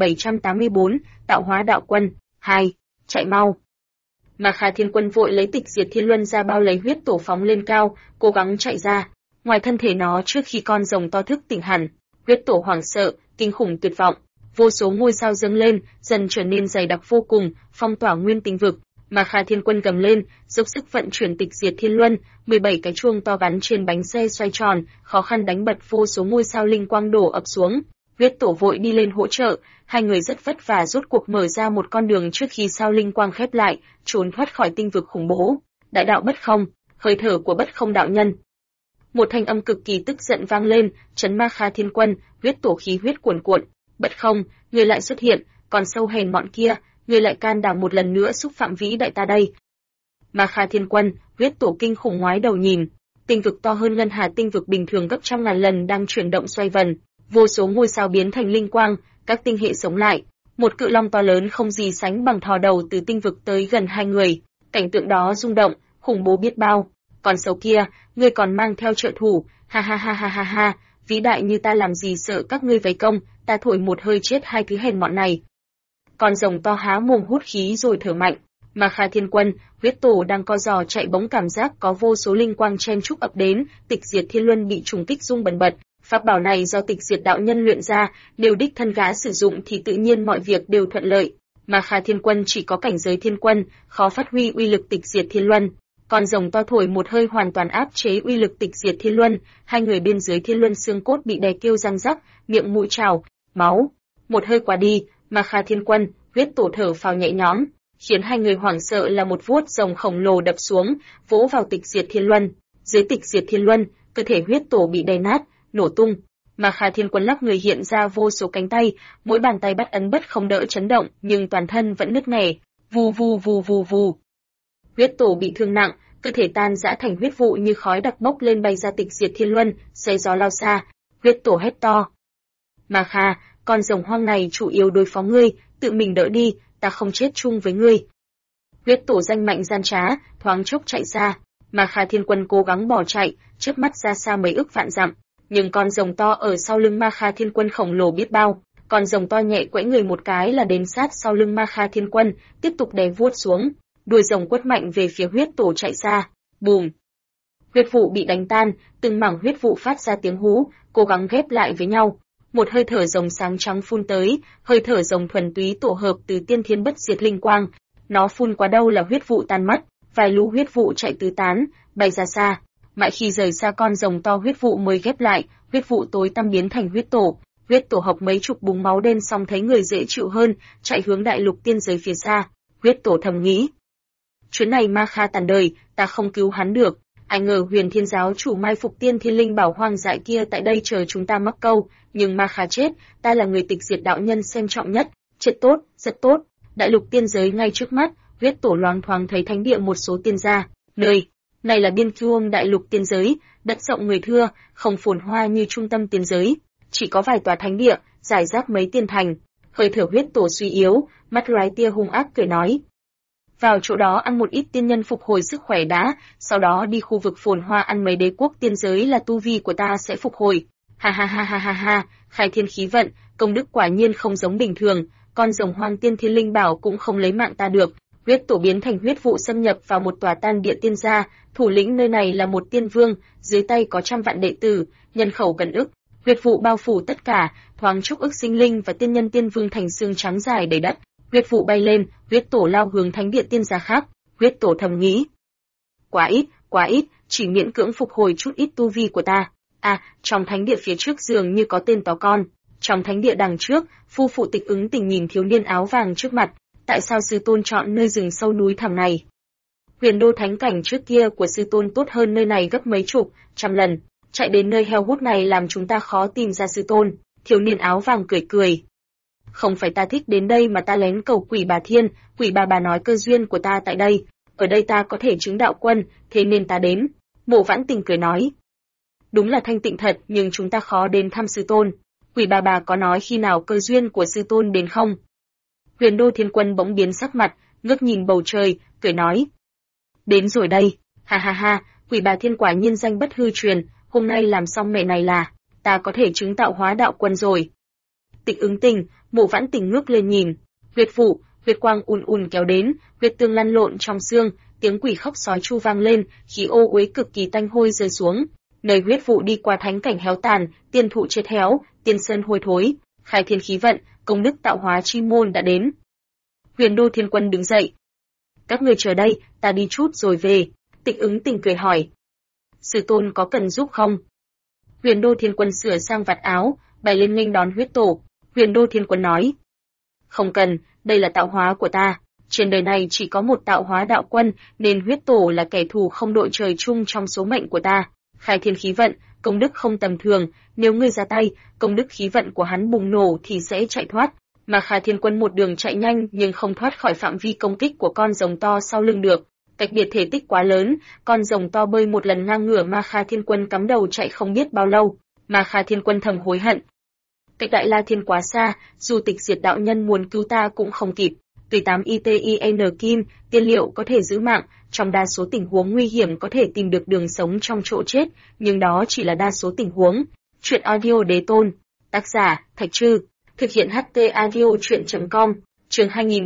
2784, tạo hóa đạo quân, 2, chạy mau. Ma Kha Thiên Quân vội lấy Tịch Diệt Thiên Luân ra bao lấy Huyết Tổ phóng lên cao, cố gắng chạy ra. Ngoài thân thể nó trước khi con rồng to thức tỉnh hẳn, Huyết Tổ hoảng sợ, kinh khủng tuyệt vọng. Vô số ngôi sao dâng lên, dần trở nên dày đặc vô cùng, phong tỏa nguyên tinh vực. Ma Kha Thiên Quân gầm lên, dốc sức vận chuyển Tịch Diệt Thiên Luân, 17 cái chuông to gắn trên bánh xe xoay tròn, khó khăn đánh bật vô số ngôi sao linh quang đổ ập xuống. Huyết Tổ vội đi lên hỗ trợ, hai người rất vất vả rốt cuộc mở ra một con đường trước khi sao linh quang khép lại, trốn thoát khỏi tinh vực khủng bố. Đại đạo bất không, hơi thở của bất không đạo nhân. Một thanh âm cực kỳ tức giận vang lên, trấn Ma Kha Thiên Quân, Huyết Tổ khí huyết cuồn cuộn. Bất không, người lại xuất hiện, còn sâu hèn mọn kia, người lại can đảm một lần nữa xúc phạm vĩ đại ta đây. Ma Kha Thiên Quân, Huyết Tổ kinh khủng ngoái đầu nhìn, tinh vực to hơn ngân hà tinh vực bình thường gấp trăm ngàn lần đang chuyển động xoay vần, vô số ngôi sao biến thành linh quang, các tinh hệ sống lại. Một cự long to lớn không gì sánh bằng thò đầu từ tinh vực tới gần hai người. Cảnh tượng đó rung động, khủng bố biết bao. Con sâu kia, ngươi còn mang theo trợ thủ, ha ha ha ha ha ha, vĩ đại như ta làm gì sợ các ngươi vây công, ta thổi một hơi chết hai thứ hèn mọn này. Con rồng to há mồm hút khí rồi thở mạnh. Ma Kha Thiên Quân, huyết tổ đang co giò chạy bỗng cảm giác có vô số linh quang chen chúc ập đến, Tịch Diệt Thiên Luân bị trùng kích rung bần bật. Pháp bảo này do Tịch Diệt đạo nhân luyện ra, nếu đích thân gã sử dụng thì tự nhiên mọi việc đều thuận lợi. Ma Kha Thiên Quân chỉ có cảnh giới thiên quân, khó phát huy uy lực Tịch Diệt Thiên Luân. Con rồng to thổi một hơi hoàn toàn áp chế uy lực Tịch Diệt Thiên Luân, hai người bên dưới Thiên Luân xương cốt bị đè kêu răng rắc, miệng mũi trào máu. Một hơi qua đi, Ma Kha Thiên Quân, huyết tổ thở phào nhẹ nhõm, khiến hai người hoảng sợ là một vuốt rồng khổng lồ đập xuống, vỗ vào Tịch Diệt Thiên Luân. Dưới Tịch Diệt Thiên Luân, cơ thể huyết tổ bị đè nát, nổ tung. Ma Kha Thiên Quân lắc người hiện ra vô số cánh tay, mỗi bàn tay bắt ấn bất không đỡ chấn động, nhưng toàn thân vẫn nứt nẻ. Vù vù vù vù vù. Huyết tổ bị thương nặng, cơ thể tan rã thành huyết vụ như khói đặc bốc lên bay ra Tịch Diệt Thiên Luân, xé gió lao xa. Huyết tổ hét to: Ma Kha, con rồng hoang này chủ yếu đối phó ngươi, tự mình đỡ đi, ta không chết chung với ngươi. Huyết tổ danh mạnh gian trá, thoáng chốc chạy xa. Ma Kha Thiên Quân cố gắng bỏ chạy, chớp mắt ra xa mấy ức vạn dặm, nhưng con rồng to ở sau lưng Ma Kha Thiên Quân khổng lồ biết bao. Con rồng to nhẹ quẫy người một cái là đến sát sau lưng Ma Kha Thiên Quân, tiếp tục đè vuốt xuống. Đuôi rồng quất mạnh về phía huyết tổ chạy xa. Bùm! Huyết vụ bị đánh tan, từng mảng huyết vụ phát ra tiếng hú, cố gắng ghép lại với nhau. Một hơi thở rồng sáng trắng phun tới, hơi thở rồng thuần túy tổ hợp từ tiên thiên bất diệt linh quang. Nó phun qua đâu là huyết vụ tan mất, vài lũ huyết vụ chạy tứ tán, bay ra xa. Mãi khi rời xa con rồng to huyết vụ mới ghép lại, huyết vụ tối tăm biến thành huyết tổ. Huyết tổ học mấy chục búng máu đen xong thấy người dễ chịu hơn, chạy hướng đại lục tiên giới phía xa. Huyết tổ thầm nghĩ: chuyến này Ma Kha tàn đời, ta không cứu hắn được. Ai ngờ Huyền Thiên giáo chủ mai phục tiên thiên linh bảo hoang dại kia tại đây chờ chúng ta mắc câu, nhưng Ma Kha chết, ta là người Tịch Diệt đạo nhân xem trọng nhất, chết tốt, rất tốt. Đại lục tiên giới ngay trước mắt, huyết tổ loáng thoáng thấy thánh địa một số tiên gia, nơi này là biên cương đại lục tiên giới, đất rộng người thưa, không phồn hoa như trung tâm tiên giới, chỉ có vài tòa thánh địa, rải rác mấy tiên thành. Hơi thở huyết tổ suy yếu, mắt lóe tia hung ác cười nói: vào chỗ đó ăn một ít tiên nhân phục hồi sức khỏe đã, sau đó đi khu vực phồn hoa ăn mấy đế quốc tiên giới là tu vi của ta sẽ phục hồi. Ha ha ha ha ha ha, khai thiên khí vận, công đức quả nhiên không giống bình thường, con rồng hoang tiên thiên linh bảo cũng không lấy mạng ta được. Huyết tổ biến thành huyết vụ xâm nhập vào một tòa tan địa tiên gia, thủ lĩnh nơi này là một tiên vương, dưới tay có trăm vạn đệ tử, nhân khẩu gần ức. Huyết vụ bao phủ tất cả, thoáng chốc ức sinh linh và tiên nhân tiên vương thành xương trắng dài đầy đất. Huyết vụ bay lên, huyết tổ lao hướng thánh địa tiên gia khác. Huyết tổ thầm nghĩ: quá ít, chỉ miễn cưỡng phục hồi chút ít tu vi của ta. À, trong thánh địa phía trước dường như có tên to con. Trong thánh địa đằng trước, phu phụ Tịch Ứng Tình nhìn thiếu niên áo vàng trước mặt. Tại sao sư tôn chọn nơi rừng sâu núi thẳm này? Huyền đô thánh cảnh trước kia của sư tôn tốt hơn nơi này gấp mấy chục, trăm lần. Chạy đến nơi heo hút này làm chúng ta khó tìm ra sư tôn. Thiếu niên áo vàng cười cười. Không phải ta thích đến đây mà ta lén cầu Quỷ Bà Thiên, Quỷ Bà nói cơ duyên của ta tại đây. Ở đây ta có thể chứng đạo quân, thế nên ta đến. Mộ Vãn Tình cười nói. Đúng là thanh tịnh thật, nhưng chúng ta khó đến thăm sư tôn. Quỷ bà có nói khi nào cơ duyên của sư tôn đến không? Huyền Đô Thiên Quân bỗng biến sắc mặt, ngước nhìn bầu trời, cười nói. Đến rồi đây, ha ha ha, Quỷ Bà Thiên quả nhiên danh bất hư truyền, hôm nay làm xong mẹ này là, ta có thể chứng tạo hóa đạo quân rồi. Tịch Ứng Tình, Mộ Vãn Tình ngước lên nhìn, huyết vụ, huyết quang ùn kéo đến, huyết tương lăn lộn trong xương, tiếng quỷ khóc sói chu vang lên, khí ô uế cực kỳ tanh hôi rơi xuống. Nơi huyết vụ đi qua thánh cảnh héo tàn, tiên thụ chết héo, tiên sơn hôi thối, khai thiên khí vận, công đức tạo hóa chi môn đã đến. Huyền Đô Thiên Quân đứng dậy. Các người chờ đây, ta đi chút rồi về. Tịch Ứng Tình cười hỏi. Sư tôn có cần giúp không? Huyền Đô Thiên Quân sửa sang vạt áo, bày lên nghênh đón huyết tổ. Huyền Đô Thiên Quân nói. Không cần, đây là tạo hóa của ta. Trên đời này chỉ có một tạo hóa đạo quân, nên huyết tổ là kẻ thù không đội trời chung trong số mệnh của ta. Khai thiên khí vận, công đức không tầm thường, nếu ngươi ra tay, công đức khí vận của hắn bùng nổ thì sẽ chạy thoát. Mà Khai Thiên Quân một đường chạy nhanh nhưng không thoát khỏi phạm vi công kích của con rồng to sau lưng được. Cách biệt thể tích quá lớn, con rồng to bơi một lần ngang ngửa mà Khai Thiên Quân cắm đầu chạy không biết bao lâu. Mà Khai Thiên Quân thầm hối hận. Cách Đại La Thiên quá xa, dù tịch diệt đạo nhân muốn cứu ta cũng không kịp. Tùy 8 ITIN kim, tiên liệu có thể giữ mạng, trong đa số tình huống nguy hiểm có thể tìm được đường sống trong chỗ chết, nhưng đó chỉ là đa số tình huống. Truyện audio đế tôn. Tác giả, Thạch Trư. Thực hiện HT audio truyện.com. Chương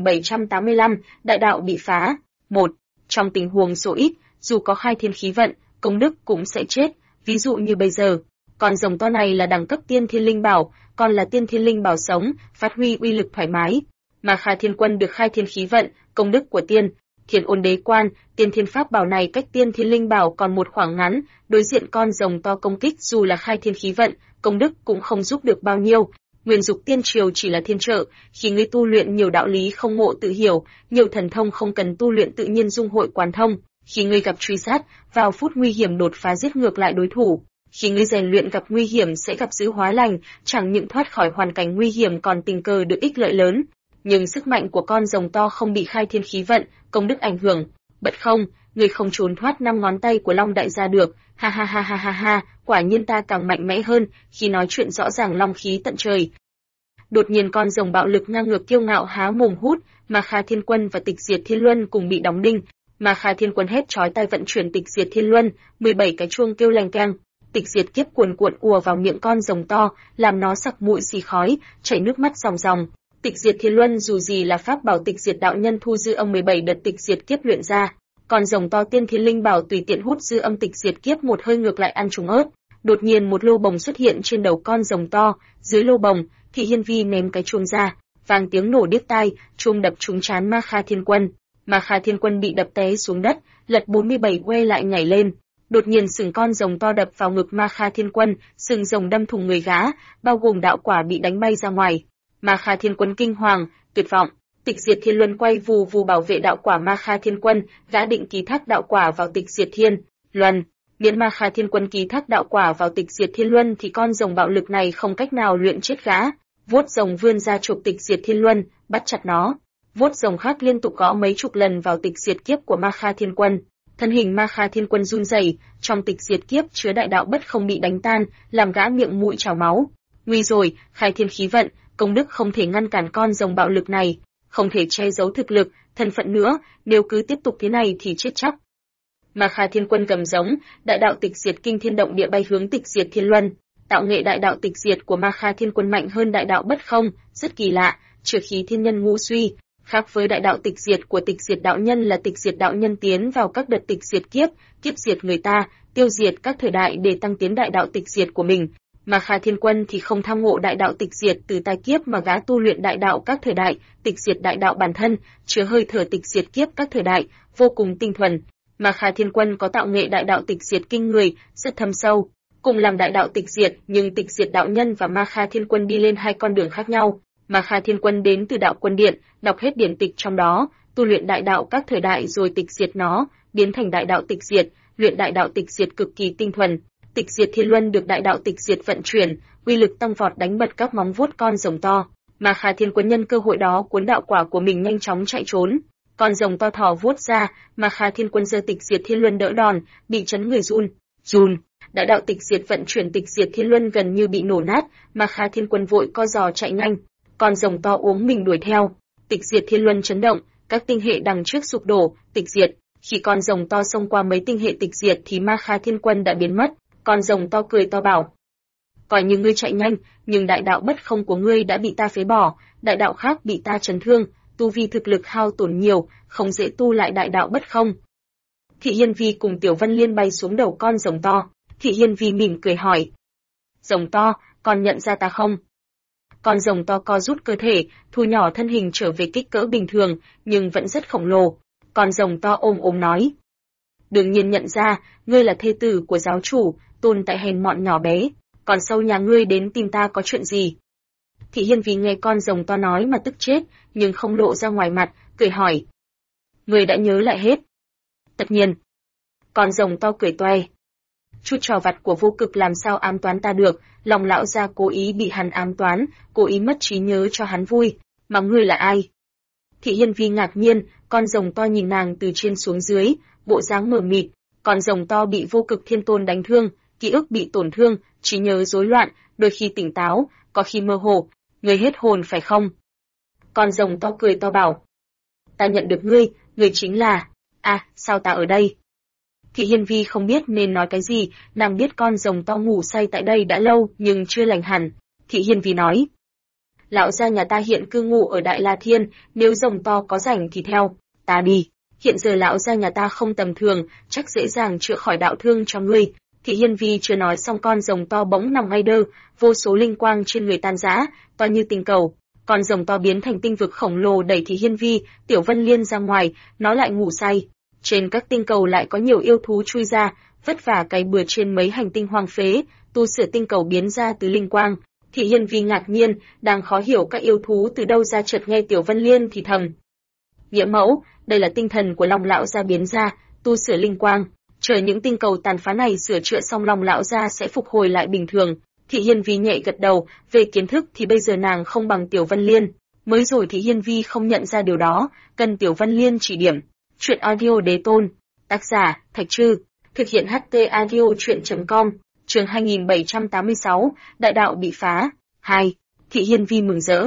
2785, Đại đạo bị phá. 1. Trong tình huống số ít, dù có khai thiên khí vận, công đức cũng sẽ chết. Ví dụ như bây giờ, con rồng to này là đẳng cấp tiên thiên linh bảo, còn là tiên thiên linh bảo sống, phát huy uy lực thoải mái. Mà Khai Thiên Quân được khai thiên khí vận, công đức của tiên Thiên Ôn Đế Quan, tiên thiên pháp bảo này cách tiên thiên linh bảo còn một khoảng ngắn, đối diện con rồng to công kích dù là khai thiên khí vận, công đức cũng không giúp được bao nhiêu. Nguyên Dục Tiên Triều chỉ là thiên trợ, khi ngươi tu luyện nhiều đạo lý không ngộ tự hiểu, nhiều thần thông không cần tu luyện tự nhiên dung hội quán thông. Khi ngươi gặp truy sát, vào phút nguy hiểm đột phá giết ngược lại đối thủ. Khi ngươi rèn luyện gặp nguy hiểm sẽ gặp dữ hóa lành, chẳng những thoát khỏi hoàn cảnh nguy hiểm còn tình cờ được ích lợi lớn. Nhưng sức mạnh của con rồng to không bị khai thiên khí vận, công đức ảnh hưởng. Bất không, ngươi không trốn thoát 5 ngón tay của Long Đại gia được. Ha ha ha ha ha ha, quả nhiên ta càng mạnh mẽ hơn, khi nói chuyện rõ ràng long khí tận trời. Đột nhiên con rồng bạo lực ngang ngược kiêu ngạo há mồm hút, mà Kha Thiên Quân và Tịch Diệt Thiên Luân cùng bị đóng đinh. Mà Kha Thiên Quân hét chói tai vận chuyển Tịch Diệt Thiên Luân, 17 cái chuông kêu leng keng. Tịch diệt kiếp cuồn cuộn ùa vào miệng con rồng to, làm nó sặc mũi xì khói, chảy nước mắt ròng ròng. Tịch diệt thiên luân dù gì là pháp bảo tịch diệt đạo nhân thu dư âm 17 đợt tịch diệt kiếp luyện ra. Con rồng to tiên thiên linh bảo tùy tiện hút dư âm tịch diệt kiếp một hơi ngược lại ăn trùng ớt. Đột nhiên một lô bồng xuất hiện trên đầu con rồng to, dưới lô bồng, Thị Hiên Vi ném cái chuông ra, vang tiếng nổ điếc tai, chuông đập trúng trán Ma Kha Thiên Quân. Ma Kha Thiên Quân bị đập té xuống đất, lật 47 quay lại nhảy lên. Đột nhiên sừng con rồng to đập vào ngực Ma Kha Thiên Quân, sừng rồng đâm thủng người gã, bao gồm đạo quả bị đánh bay ra ngoài. Ma Kha Thiên Quân kinh hoàng, tuyệt vọng. Tịch Diệt Thiên Luân quay vù vù bảo vệ đạo quả Ma Kha Thiên Quân, gã định ký thác đạo quả vào Tịch Diệt Thiên Luân. Miễn Ma Kha Thiên Quân ký thác đạo quả vào Tịch Diệt Thiên Luân thì con rồng bạo lực này không cách nào luyện chết gã. Vuốt rồng vươn ra chụp Tịch Diệt Thiên Luân, bắt chặt nó. Vuốt rồng khác liên tục gõ mấy chục lần vào Tịch Diệt kiếp của Ma Kha Thiên Quân. Thân hình Ma Kha Thiên Quân run rẩy, trong tịch diệt kiếp chứa đại đạo bất không bị đánh tan, làm gã miệng mũi trào máu. Nguy rồi, khai thiên khí vận, công đức không thể ngăn cản con rồng bạo lực này, không thể che giấu thực lực, thân phận nữa, nếu cứ tiếp tục thế này thì chết chắc. Ma Kha Thiên Quân gầm giống, đại đạo tịch diệt kinh thiên động địa bay hướng Tịch Diệt Thiên Luân. Tạo nghệ đại đạo tịch diệt của Ma Kha Thiên Quân mạnh hơn đại đạo bất không, rất kỳ lạ, trừ khí thiên nhân ngũ suy. Khác với đại đạo tịch diệt của tịch diệt đạo nhân là tịch diệt đạo nhân tiến vào các đợt tịch diệt kiếp, kiếp diệt người ta, tiêu diệt các thời đại để tăng tiến đại đạo tịch diệt của mình. Mà Kha Thiên Quân thì không tham ngộ đại đạo tịch diệt từ tai kiếp mà gã tu luyện đại đạo các thời đại, tịch diệt đại đạo bản thân, chứa hơi thở tịch diệt kiếp các thời đại, vô cùng tinh thuần. Mà Kha Thiên Quân có tạo nghệ đại đạo tịch diệt kinh người, rất thâm sâu. Cùng làm đại đạo tịch diệt, nhưng tịch diệt đạo nhân và Ma Kha Thiên Quân đi lên hai con đường khác nhau. Mà Kha Thiên Quân đến từ đạo quân điện, đọc hết điển tịch trong đó, tu luyện đại đạo các thời đại rồi tịch diệt nó, biến thành đại đạo tịch diệt, luyện đại đạo tịch diệt cực kỳ tinh thuần. Tịch Diệt Thiên Luân được đại đạo tịch diệt vận chuyển, uy lực tăng vọt đánh bật các móng vuốt con rồng to. Mà Kha Thiên Quân nhân cơ hội đó cuốn đạo quả của mình nhanh chóng chạy trốn. Con rồng to thò vuốt ra, mà Kha Thiên Quân giơ Tịch Diệt Thiên Luân đỡ đòn, bị chấn người run. Đại đạo tịch diệt vận chuyển Tịch Diệt Thiên Luân gần như bị nổ nát, mà Kha Thiên Quân vội co giò chạy nhanh. Con rồng to uống mình đuổi theo. Tịch Diệt Thiên Luân chấn động, các tinh hệ đằng trước sụp đổ, tịch diệt. Khi con rồng to xông qua mấy tinh hệ tịch diệt thì Ma Kha Thiên Quân đã biến mất. Con rồng to cười to bảo: "Coi như ngươi chạy nhanh, nhưng đại đạo bất không của ngươi đã bị ta phế bỏ, đại đạo khác bị ta chấn thương, tu vi thực lực hao tổn nhiều, không dễ tu lại đại đạo bất không." Thị Hiên Vi cùng Tiểu Vân Liên bay xuống đầu con rồng to. Thị Hiên Vi mỉm cười hỏi: "Rồng to, còn nhận ra ta không?" Con rồng to co rút cơ thể, thu nhỏ thân hình trở về kích cỡ bình thường, nhưng vẫn rất khổng lồ. Con rồng to ôm ôm nói: "Đương nhiên nhận ra, ngươi là thê tử của giáo chủ, tồn tại hèn mọn nhỏ bé. Còn sâu nhà ngươi đến tìm ta có chuyện gì?" Thị Hiên Vi nghe con rồng to nói mà tức chết, nhưng không lộ ra ngoài mặt, cười hỏi: "Ngươi đã nhớ lại hết?" "Tất nhiên." Con rồng to cười toe: "Chút trò vặt của vô cực làm sao ám toán ta được, lòng lão gia cố ý bị hắn ám toán, cố ý mất trí nhớ cho hắn vui, mà ngươi là ai?" Thị Hiên Vi ngạc nhiên, con rồng to nhìn nàng từ trên xuống dưới, bộ dáng mờ mịt. Con rồng to bị vô cực thiên tôn đánh thương, ký ức bị tổn thương, trí nhớ rối loạn, đôi khi tỉnh táo, có khi mơ hồ. Ngươi hết hồn phải không? Con rồng to cười to bảo. Ta nhận được ngươi, ngươi chính là... sao ta ở đây? Thị Hiên Vi không biết nên nói cái gì, nàng biết con rồng to ngủ say tại đây đã lâu nhưng chưa lành hẳn. Thị Hiên Vi nói. Lão gia nhà ta hiện cư ngụ ở Đại La Thiên, nếu rồng to có rảnh thì theo ta đi. Hiện giờ lão gia nhà ta không tầm thường, chắc dễ dàng chữa khỏi đạo thương cho ngươi. Thị Hiên Vi chưa nói xong con rồng to bỗng nằm ngay đơ, vô số linh quang trên người tan rã, to như tinh cầu. Con rồng to biến thành tinh vực khổng lồ đẩy Thị Hiên Vi, Tiểu Vân Liên ra ngoài, nó lại ngủ say. Trên các tinh cầu lại có nhiều yêu thú chui ra, vất vả cày bừa trên mấy hành tinh hoang phế, tu sửa tinh cầu biến ra từ linh quang. Thị Hiên Vi ngạc nhiên, đang khó hiểu các yêu thú từ đâu ra, chợt nghe Tiểu Vân Liên thì thầm. Nghĩa mẫu, đây là tinh thần của Long lão gia biến ra, tu sửa linh quang. Chờ những tinh cầu tàn phá này sửa chữa xong Long lão gia sẽ phục hồi lại bình thường. Thị Hiên Vi nhẹ gật đầu, về kiến thức thì bây giờ nàng không bằng Tiểu Vân Liên. Mới rồi Thị Hiên Vi không nhận ra điều đó, cần Tiểu Vân Liên chỉ điểm. Truyện audio Đế Tôn, tác giả Thạch Trư, thực hiện HT audio truyện.com, chương 2786, đại đạo bị phá. 2. Thị Hiên Vi mừng rỡ.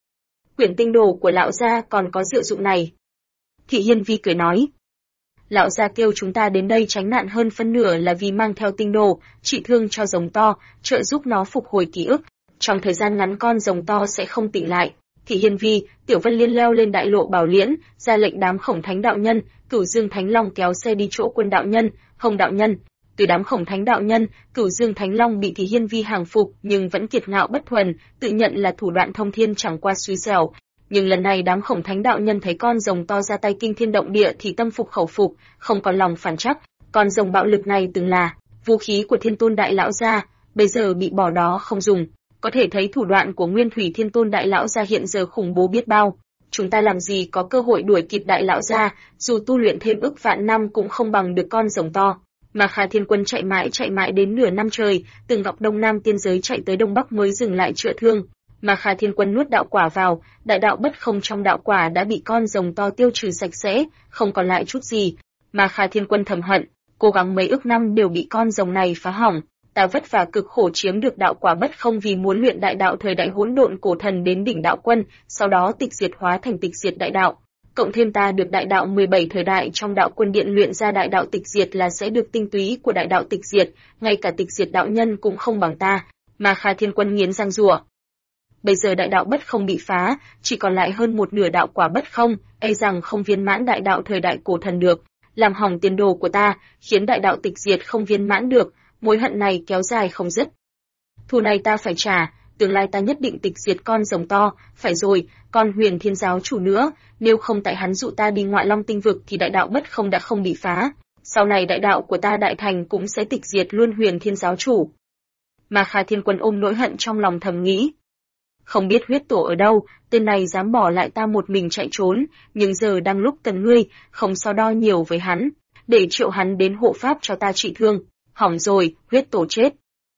Quyển tinh đồ của lão gia còn có diệu dụng này. Thị Hiên Vi cười nói. Lão gia kêu chúng ta đến đây tránh nạn hơn phân nửa là vì mang theo tinh đồ, trị thương cho rồng to, trợ giúp nó phục hồi ký ức. Trong thời gian ngắn con rồng to sẽ không tỉnh lại. Thị Hiên Vi, Tiểu Vân Liên leo lên đại lộ Bảo Liễn, ra lệnh đám Khổng Thánh đạo nhân, Cửu Dương Thánh Long kéo xe đi chỗ Quân đạo nhân, Hồng đạo nhân. Từ đám Khổng Thánh đạo nhân, Cửu Dương Thánh Long bị Thị Hiên Vi hàng phục nhưng vẫn kiệt ngạo bất thuần, tự nhận là thủ đoạn thông thiên chẳng qua xui xẻo. Nhưng lần này đám Khổng Thánh đạo nhân thấy con rồng to ra tay kinh thiên động địa thì tâm phục khẩu phục, không còn lòng phản trắc. Con rồng bạo lực này từng là vũ khí của Thiên Tôn đại lão gia, bây giờ bị bỏ đó không dùng. Có thể thấy thủ đoạn của Nguyên Thủy Thiên Tôn đại lão gia hiện giờ khủng bố biết bao. Chúng ta làm gì có cơ hội đuổi kịp đại lão gia, dù tu luyện thêm ức vạn năm cũng không bằng được con rồng to. Mà Khả Thiên Quân chạy mãi đến nửa năm trời, từng ngọc Đông Nam tiên giới chạy tới Đông Bắc mới dừng lại chữa thương. Mà Khả Thiên Quân nuốt đạo quả vào, đại đạo bất không trong đạo quả đã bị con rồng to tiêu trừ sạch sẽ, không còn lại chút gì. Mà Khả Thiên Quân thầm hận, cố gắng mấy ức năm đều bị con rồng này phá hỏng. Ta vất vả cực khổ chiếm được đạo quả bất không vì muốn luyện đại đạo thời đại hỗn độn cổ thần đến đỉnh đạo quân, sau đó tịch diệt hóa thành tịch diệt đại đạo. Cộng thêm ta được đại đạo 17 thời đại trong đạo quân điện luyện ra đại đạo tịch diệt là sẽ được tinh túy của đại đạo tịch diệt, ngay cả tịch diệt đạo nhân cũng không bằng ta. Mà Khả Thiên Quân nghiến răng rủa. Bây giờ đại đạo bất không bị phá, chỉ còn lại hơn một nửa đạo quả bất không, e rằng không viên mãn đại đạo thời đại cổ thần được, làm hỏng tiền đồ của ta, khiến đại đạo tịch diệt không viên mãn được. Mối hận này kéo dài không dứt. Thù này ta phải trả, tương lai ta nhất định tịch diệt con rồng to, phải rồi, con Huyền Thiên giáo chủ nữa, nếu không tại hắn dụ ta đi Ngoại Long tinh vực thì đại đạo bất không đã không bị phá, sau này đại đạo của ta đại thành cũng sẽ tịch diệt luôn Huyền Thiên giáo chủ. Mà Khả Thiên Quân ôm nỗi hận trong lòng thầm nghĩ. Không biết huyết tổ ở đâu, tên này dám bỏ lại ta một mình chạy trốn, nhưng giờ đang lúc cần ngươi, không so đo nhiều với hắn, để triệu hắn đến hộ pháp cho ta trị thương. Hỏng rồi, huyết tổ chết.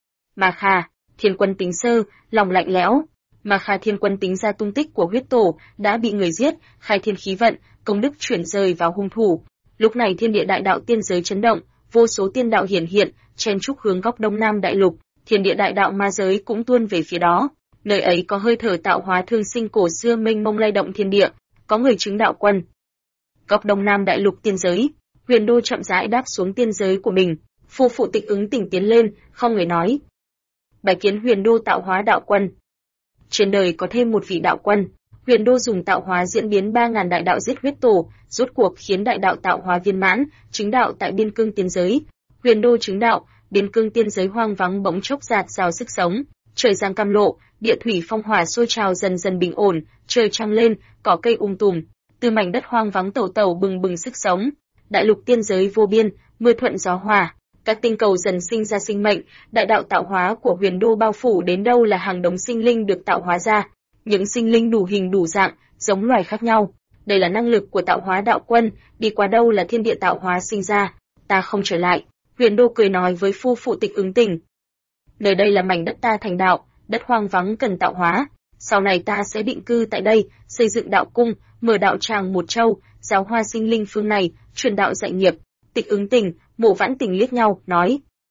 Mà Khả Thiên Quân tính sơ, lòng lạnh lẽo. Mà Khả Thiên Quân tính ra tung tích của huyết tổ, đã bị người giết, khai thiên khí vận, công đức chuyển rời vào hung thủ. Lúc này thiên địa đại đạo tiên giới chấn động, vô số tiên đạo hiển hiện, chen trúc hướng góc Đông Nam đại lục, thiên địa đại đạo ma giới cũng tuôn về phía đó. Nơi ấy có hơi thở tạo hóa thương sinh cổ xưa mênh mông lay động thiên địa, có người chứng đạo quân. Góc Đông Nam đại lục tiên giới, Huyền Đô chậm rãi đáp xuống tiên giới của mình. Phu phụ Tịch Ứng Tỉnh tiến lên, không người nói. Bái kiến Huyền Đô tạo hóa đạo quân. Trên đời có thêm một vị đạo quân. Huyền Đô dùng tạo hóa diễn biến 3000 đại đạo giết huyết tổ, rốt cuộc khiến đại đạo tạo hóa viên mãn, chứng đạo tại biên cương tiên giới. Huyền Đô chứng đạo, biên cương tiên giới hoang vắng bỗng chốc dạt dào sức sống. Trời giang cam lộ, địa thủy phong hỏa sôi trào dần dần bình ổn, trời trăng lên, cỏ cây tùm, từ mảnh đất hoang vắng tẩu tẩu bừng bừng sức sống. Đại lục tiên giới vô biên, mưa thuận gió hòa. Các tinh cầu dần sinh ra sinh mệnh, đại đạo tạo hóa của Huyền Đô bao phủ đến đâu là hàng đống sinh linh được tạo hóa ra. Những sinh linh đủ hình đủ dạng, giống loài khác nhau. Đây là năng lực của tạo hóa đạo quân, đi qua đâu là thiên địa tạo hóa sinh ra. Ta không trở lại. Huyền Đô cười nói với phu phụ Tịch Ứng Tỉnh. Nơi đây là mảnh đất ta thành đạo, đất hoang vắng cần tạo hóa. Sau này ta sẽ định cư tại đây, xây dựng đạo cung, mở đạo tràng một châu, giáo hoa sinh linh phương này, truyền đạo dạy nghiệp. Tịch Ứng Tỉnh, Mộ Vãn Tình liếc nhau, nói.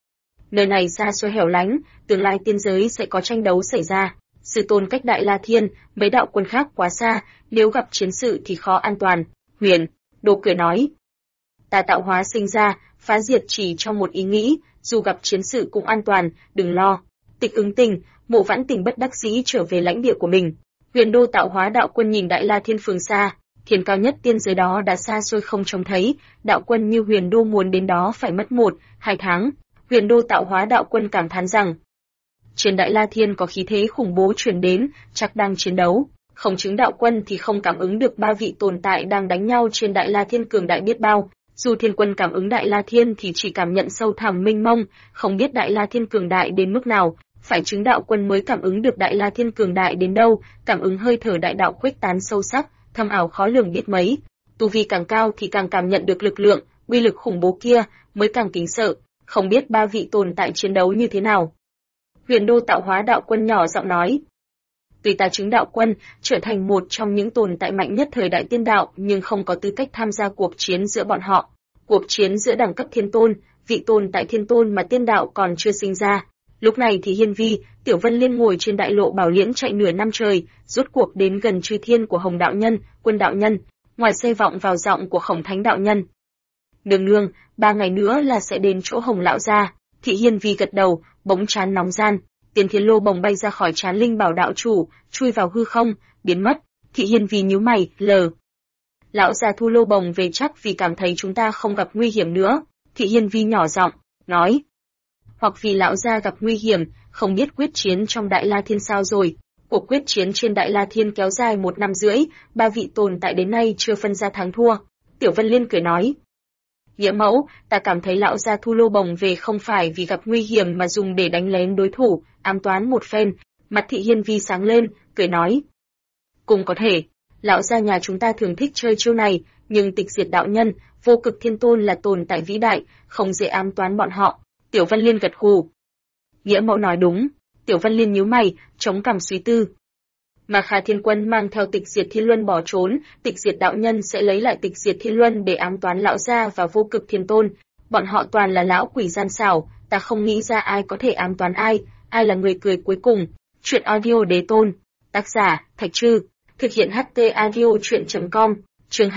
Nơi này xa xôi hẻo lánh, tương lai tiên giới sẽ có tranh đấu xảy ra. Sư tôn cách Đại La Thiên, mấy đạo quân khác quá xa, nếu gặp chiến sự thì khó an toàn. Huyền Đô cười nói, ta tạo hóa sinh ra, phá diệt chỉ trong một ý nghĩ, dù gặp chiến sự cũng an toàn, đừng lo. Tịch Ứng Tình, Mộ Vãn Tình bất đắc dĩ trở về lãnh địa của mình. Huyền Đô tạo hóa đạo quân nhìn Đại La Thiên phương xa, thiên cao nhất tiên giới đó đã xa xôi không trông thấy, đạo quân như Huyền Đô muốn đến đó phải mất 1-2 tháng. Huyền Đô tạo hóa đạo quân cảm thán rằng, trên Đại La Thiên có khí thế khủng bố truyền đến, chắc đang chiến đấu. Không chứng đạo quân thì không cảm ứng được 3 vị tồn tại đang đánh nhau trên Đại La Thiên cường đại biết bao. Dù thiên quân cảm ứng Đại La Thiên thì chỉ cảm nhận sâu thẳm mênh mông, không biết Đại La Thiên cường đại đến mức nào. Phải chứng đạo quân mới cảm ứng được Đại La Thiên cường đại đến đâu, cảm ứng hơi thở đại đạo khuếch tán sâu sắc, thâm ảo khó lường biết mấy. Tu vi càng cao thì càng cảm nhận được lực lượng, uy lực khủng bố kia, mới càng kính sợ. Không biết 3 vị tồn tại chiến đấu như thế nào. Huyền Đô tạo hóa đạo quân nhỏ giọng nói, tuy ta chứng đạo quân, trở thành một trong những tồn tại mạnh nhất thời đại tiên đạo, nhưng không có tư cách tham gia cuộc chiến giữa bọn họ. Cuộc chiến giữa đẳng cấp thiên tôn, vị tồn tại thiên tôn mà tiên đạo còn chưa sinh ra. Lúc này thì Hiên Vi, Tiểu Vân Liên ngồi trên đại lộ Bảo Liễn chạy nửa năm trời, rốt cuộc đến gần Chư Thiên của Hồng đạo nhân, Quân đạo nhân, ngoài xe vọng vào giọng của Khổng Thánh đạo nhân. Nương nương, 3 ngày nữa là sẽ đến chỗ Hồng lão gia. Thị Hiên Vi gật đầu, bỗng trán nóng gian, Tiền Thiên Lô bồng bay ra khỏi trán Linh Bảo đạo chủ, chui vào hư không, biến mất. Thị Hiên Vi nhíu mày, lão gia thu lô bồng về chắc vì cảm thấy chúng ta không gặp nguy hiểm nữa. Thị Hiên Vi nhỏ giọng nói, hoặc vì lão gia gặp nguy hiểm, không biết quyết chiến trong Đại La Thiên sao rồi. Cuộc quyết chiến trên Đại La Thiên kéo dài 1 năm rưỡi, 3 vị tồn tại đến nay chưa phân ra thắng thua. Tiểu Vân Liên cười nói, Nghĩa mẫu, ta cảm thấy lão gia thu lô bồng về không phải vì gặp nguy hiểm mà dùng để đánh lén đối thủ, ám toán một phen. Mặt Thị Hiên Vi sáng lên, cười nói, cũng có thể, lão gia nhà chúng ta thường thích chơi chiêu này, nhưng Tịch Diệt đạo nhân, Vô Cực Thiên Tôn là tồn tại vĩ đại, không dễ ám toán bọn họ. Tiểu Vân Liên gật gù. Nghĩa mẫu nói đúng. Tiểu Vân Liên nhíu mày, chống cằm suy tư. Mà Khả Thiên Quân mang theo Tịch Diệt Thiên Luân bỏ trốn, Tịch Diệt đạo nhân sẽ lấy lại Tịch Diệt Thiên Luân để ám toán lão gia và Vô Cực Thiên Tôn. Bọn họ toàn là lão quỷ gian xảo, ta không nghĩ ra ai có thể ám toán ai, ai là người cười cuối cùng. Truyện audio Đế Tôn. Tác giả, Thạch Trư. Thực hiện HT audio truyện.com. Chương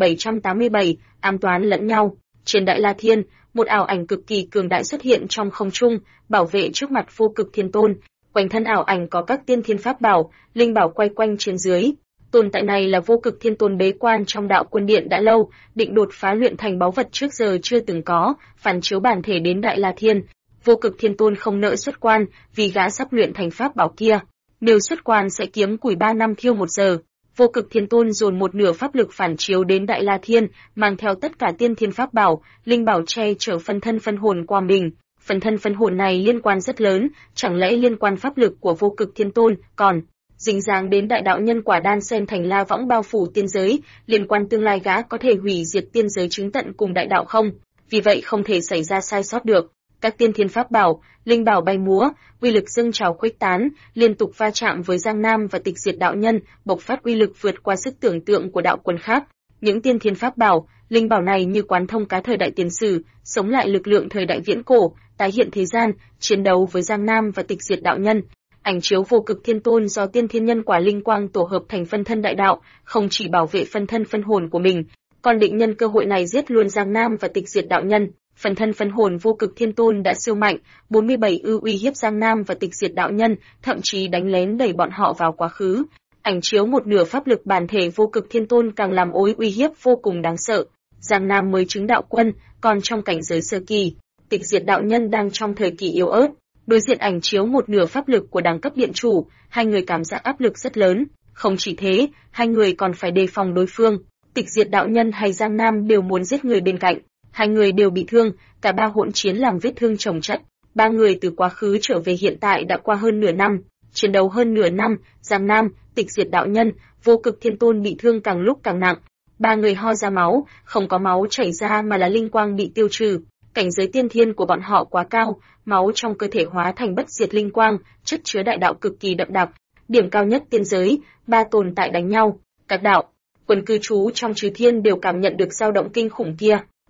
2787, ám toán lẫn nhau. Trên Đại La Thiên, một ảo ảnh cực kỳ cường đại xuất hiện trong không trung, bảo vệ trước mặt Vô Cực Thiên Tôn. Quanh thân ảo ảnh có các tiên thiên pháp bảo, linh bảo quay quanh trên dưới. Tồn tại này là Vô Cực Thiên Tôn bế quan trong đạo quân điện đã lâu, định đột phá luyện thành báu vật trước giờ chưa từng có, phản chiếu bản thể đến Đại La Thiên. Vô Cực Thiên Tôn không nỡ xuất quan, vì gã sắp luyện thành pháp bảo kia. Nếu xuất quan sẽ kiếm củi 3 năm thiêu 1 giờ. Vô Cực Thiên Tôn dồn một nửa pháp lực phản chiếu đến Đại La Thiên, mang theo tất cả tiên thiên pháp bảo, linh bảo che chở phân thân phân hồn qua mình. Phân thân phân hồn này liên quan rất lớn, chẳng lẽ liên quan pháp lực của Vô Cực Thiên Tôn, còn dính dáng đến đại đạo nhân quả đan sen thành la võng bao phủ tiên giới, liên quan tương lai gã có thể hủy diệt tiên giới chứng tận cùng đại đạo không? Vì vậy không thể xảy ra sai sót được. Các tiên thiên pháp bảo, linh bảo bay múa, uy lực dâng trào khuếch tán, liên tục va chạm với Giang Nam và Tịch Diệt đạo nhân, bộc phát uy lực vượt qua sức tưởng tượng của đạo quân khác. Những tiên thiên pháp bảo, linh bảo này như quán thông cá thời đại tiền sử, sống lại lực lượng thời đại viễn cổ, tái hiện thế gian, chiến đấu với Giang Nam và Tịch Diệt đạo nhân. Ảnh chiếu Vô Cực Thiên Tôn do tiên thiên nhân quả linh quang tổ hợp thành phân thân đại đạo, không chỉ bảo vệ phân thân phân hồn của mình, còn định nhân cơ hội này giết luôn Giang Nam và Tịch Diệt đạo nhân. Phần thân phân hồn Vô Cực Thiên Tôn đã siêu mạnh, 47 uy hiếp Giang Nam và Tịch Diệt đạo nhân, thậm chí đánh lén đẩy bọn họ vào quá khứ. Ảnh chiếu một nửa pháp lực bản thể Vô Cực Thiên Tôn càng làm uy hiếp vô cùng đáng sợ. Giang Nam mới chứng đạo quân, còn trong cảnh giới sơ kỳ, Tịch Diệt đạo nhân đang trong thời kỳ yếu ớt. Đối diện ảnh chiếu một nửa pháp lực của đẳng cấp điện chủ, hai người cảm giác áp lực rất lớn. Không chỉ thế, hai người còn phải đề phòng đối phương. Tịch Diệt đạo nhân hay Giang Nam đều muốn giết người bên cạnh. Hai người đều bị thương, cả ba hỗn chiến làm vết thương chồng chất. Ba người từ quá khứ trở về hiện tại đã qua hơn nửa năm, chiến đấu hơn nửa năm, Giang Nam, Tịch Diệt đạo nhân, Vô Cực Thiên Tôn bị thương càng lúc càng nặng. Ba người ho ra máu, không có máu chảy ra mà là linh quang bị tiêu trừ. Cảnh giới tiên thiên của bọn họ quá cao, máu trong cơ thể hóa thành bất diệt linh quang, chất chứa đại đạo cực kỳ đậm đặc. Điểm cao nhất tiên giới, ba tồn tại đánh nhau, các đạo quân cư trú trong Chư Thiên đều cảm nhận được dao động kinh khủng kia.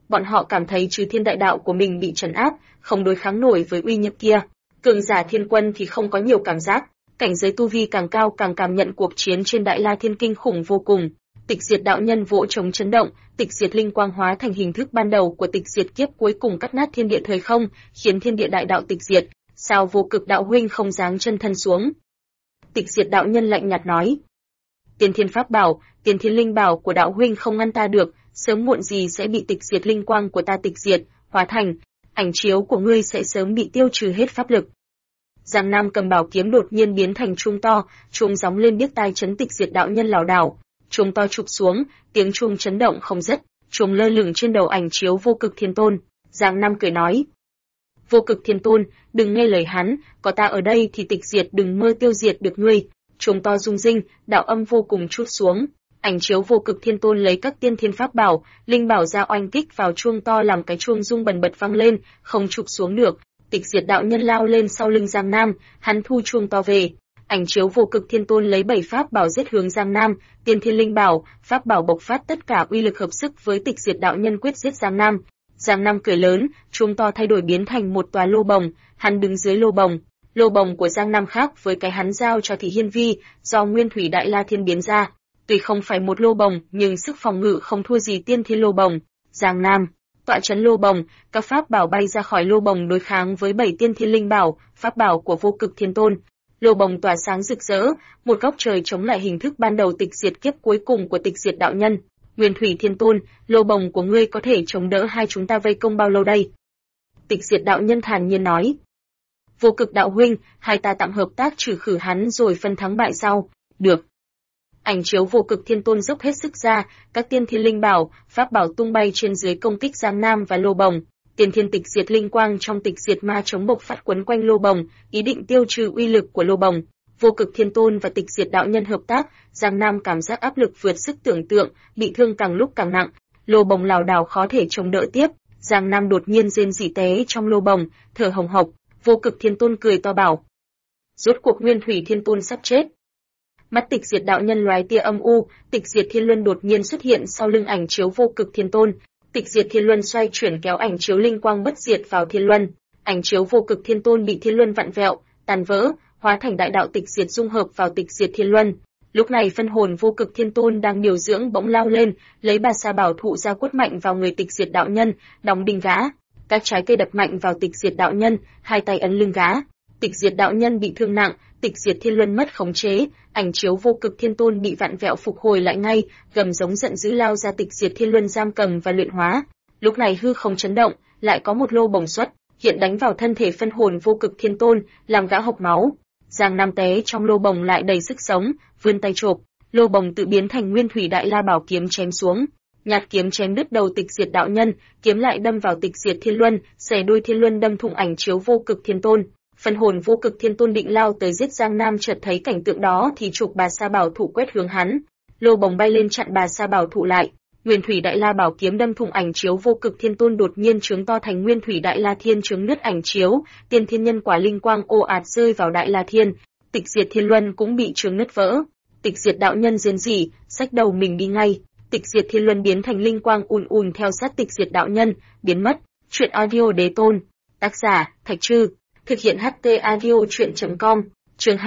bọn họ cảm thấy Trừ Thiên đại đạo của mình bị trấn áp, không đối kháng nổi với uy nhiếp kia. Cường giả thiên quân thì không có nhiều cảm giác, cảnh giới tu vi càng cao càng cảm nhận cuộc chiến trên Đại La Thiên kinh khủng vô cùng. Tịch diệt đạo nhân vỗ trống chấn động, tịch diệt linh quang hóa thành hình thức ban đầu của tịch diệt kiếp cuối cùng cắt nát thiên địa thời không, khiến thiên địa đại đạo tịch diệt. Sao Vô Cực đạo huynh không giáng chân thân xuống? Tịch diệt đạo nhân lạnh nhạt nói. Tiên thiên pháp bảo, tiên thiên linh bảo của đạo huynh không ngăn ta được, sớm muộn gì sẽ bị tịch diệt linh quang của ta tịch diệt, hóa thành, ảnh chiếu của ngươi sẽ sớm bị tiêu trừ hết pháp lực. Giang Nam cầm bảo kiếm đột nhiên biến thành chuông to, chuông gióng lên điếc tai chấn tịch diệt đạo nhân lảo đảo. Chuông to chụp xuống, tiếng chuông chấn động không dứt, chuông lơ lửng trên đầu ảnh chiếu Vô Cực Thiên Tôn. Giang Nam cười nói: Vô Cực Thiên Tôn, đừng nghe lời hắn, có ta ở đây thì tịch diệt đừng mơ tiêu diệt được ngươi. Chuông to rung rinh, đạo âm vô cùng trút xuống. Ảnh chiếu Vô Cực Thiên Tôn lấy các tiên thiên pháp bảo, linh bảo ra oanh kích vào chuông to làm cái chuông rung bần bật vang lên, không chụp xuống được. Tịch diệt đạo nhân lao lên sau lưng Giang Nam, hắn thu chuông to về. Ảnh chiếu Vô Cực Thiên Tôn lấy 7 pháp bảo giết hướng Giang Nam, tiên thiên linh bảo, pháp bảo bộc phát tất cả uy lực hợp sức với tịch diệt đạo nhân quyết giết Giang Nam. Giang Nam cười lớn, chuông to thay đổi biến thành một tòa lô bồng, hắn đứng dưới lô bồng. Lô bồng của Giang Nam khác với cái hắn giao cho Thị Hiên Vi, do Nguyên Thủy Đại La Thiên biến ra. Tuy không phải một lô bồng, nhưng sức phòng ngự không thua gì tiên thiên lô bồng. Giang Nam tọa trấn lô bồng, các pháp bảo bay ra khỏi lô bồng đối kháng với 7 tiên thiên linh bảo, pháp bảo của Vô Cực Thiên Tôn. Lô bồng tỏa sáng rực rỡ, một góc trời chống lại hình thức ban đầu tịch diệt kiếp cuối cùng của tịch diệt đạo nhân. Nguyên Thủy Thiên Tôn, lô bồng của ngươi có thể chống đỡ hai chúng ta vây công bao lâu đây? Tịch diệt đạo nhân thản nhiên nói. Vô Cực đạo huynh, hai ta tạm hợp tác trừ khử hắn rồi phân thắng bại sau. Được. Ảnh chiếu Vô Cực Thiên Tôn dốc hết sức ra, các tiên thiên linh bảo, pháp bảo tung bay trên dưới công kích Giang Nam và lô bồng. Tiên thiên tịch diệt linh quang trong tịch diệt ma chống bộc phát quấn quanh lô bồng, ý định tiêu trừ uy lực của lô bồng. Vô Cực Thiên Tôn và tịch diệt đạo nhân hợp tác, Giang Nam cảm giác áp lực vượt sức tưởng tượng, bị thương càng lúc càng nặng, lô bồng lảo đảo khó thể chống đỡ tiếp. Giang Nam đột nhiên rên rỉ té trong lô bồng, thở hồng hộc. Vô Cực Thiên Tôn cười to bảo: rốt cuộc Nguyên Thủy Thiên Tôn sắp chết. Mắt tịch diệt đạo nhân lóe tia âm u, tịch diệt thiên luân đột nhiên xuất hiện sau lưng ảnh chiếu Vô Cực Thiên Tôn. Tịch diệt thiên luân xoay chuyển kéo ảnh chiếu linh quang bất diệt vào thiên luân. Ảnh chiếu Vô Cực Thiên Tôn bị thiên luân vặn vẹo, tàn vỡ, hóa thành đại đạo tịch diệt dung hợp vào tịch diệt thiên luân. Lúc này phân hồn Vô Cực Thiên Tôn đang điều dưỡng bỗng lao lên, lấy bà sa bảo thụ ra quất mạnh vào người tịch diệt đạo nhân, đóng đinh gã. Các trái cây đập mạnh vào tịch diệt đạo nhân, hai tay ấn lưng gã. Tịch diệt đạo nhân bị thương nặng, tịch diệt thiên luân mất khống chế, ảnh chiếu Vô Cực Thiên Tôn bị vặn vẹo phục hồi lại ngay, gầm giống giận dữ lao ra tịch diệt thiên luân giam cầm và luyện hóa. Lúc này hư không chấn động, lại có một lô bồng xuất hiện đánh vào thân thể phân hồn Vô Cực Thiên Tôn, làm gã hộc máu. Giang Nam té trong lô bồng lại đầy sức sống, vươn tay chộp, lô bồng tự biến thành Nguyên Thủy Đại La Bảo kiếm chém xuống. Nhạt kiếm chém đứt đầu tịch diệt đạo nhân, kiếm lại đâm vào tịch diệt thiên luân, xẻ đuôi thiên luân đâm thủng ảnh chiếu Vô Cực Thiên Tôn. Phân hồn Vô Cực Thiên Tôn định lao tới giết Giang Nam, chợt thấy cảnh tượng đó thì trục bà sa bảo thụ quét hướng hắn. Lô bồng bay lên chặn bà sa bảo thụ lại. Nguyên Thủy Đại La Bảo kiếm đâm thủng ảnh chiếu Vô Cực Thiên Tôn, đột nhiên trướng to thành Nguyên Thủy Đại La Thiên trướng nứt ảnh chiếu, tiên thiên nhân quả linh quang ồ ạt rơi vào Đại La Thiên, tịch diệt thiên luân cũng bị trướng nứt vỡ. Tịch diệt đạo nhân rên rỉ, xách đầu mình đi ngay. Tịch diệt thiên luân biến thành linh quang ùn ùn theo sát tịch diệt đạo nhân, biến mất. Truyện audio Đế Tôn. Tác giả Thạch Trư. Thực hiện HT audio truyện.com. Chương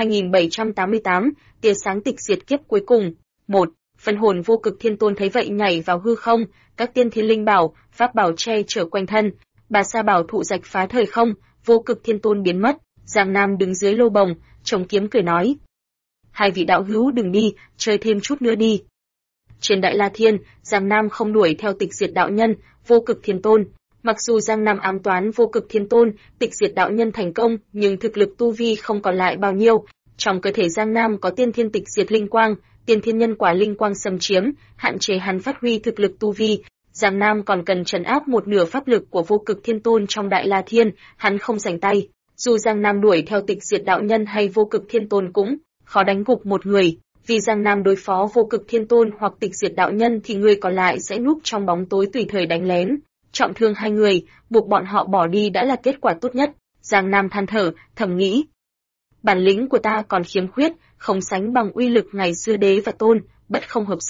2788, tia sáng tịch diệt kiếp cuối cùng. 1. Phân hồn Vô Cực Thiên Tôn thấy vậy nhảy vào hư không, các tiên thiên linh bảo, pháp bảo che chở quanh thân. Bà sa bảo thụ rạch phá thời không, Vô Cực Thiên Tôn biến mất. Giang Nam đứng dưới lô bồng, chống kiếm cười nói: hai vị đạo hữu đừng đi, chơi thêm chút nữa đi. Trên Đại La Thiên, Giang Nam không đuổi theo tịch diệt đạo nhân, Vô Cực Thiên Tôn. Mặc dù Giang Nam ám toán Vô Cực Thiên Tôn, tịch diệt đạo nhân thành công, nhưng thực lực tu vi không còn lại bao nhiêu. Trong cơ thể Giang Nam có tiên thiên tịch diệt linh quang, tiên thiên nhân quả linh quang xâm chiếm, hạn chế hắn phát huy thực lực tu vi. Giang Nam còn cần trấn áp một nửa pháp lực của Vô Cực Thiên Tôn trong Đại La Thiên, hắn không rảnh tay. Dù Giang Nam đuổi theo tịch diệt đạo nhân hay Vô Cực Thiên Tôn cũng khó đánh gục một người. Vì Giang Nam đối phó Vô Cực Thiên Tôn hoặc tịch diệt đạo nhân thì người còn lại sẽ núp trong bóng tối tùy thời đánh lén. Trọng thương hai người, buộc bọn họ bỏ đi đã là kết quả tốt nhất. Giang Nam than thở, thầm nghĩ: bản lĩnh của ta còn khiếm khuyết, không sánh bằng uy lực ngày xưa Đế và Tôn, bất không hợp sức.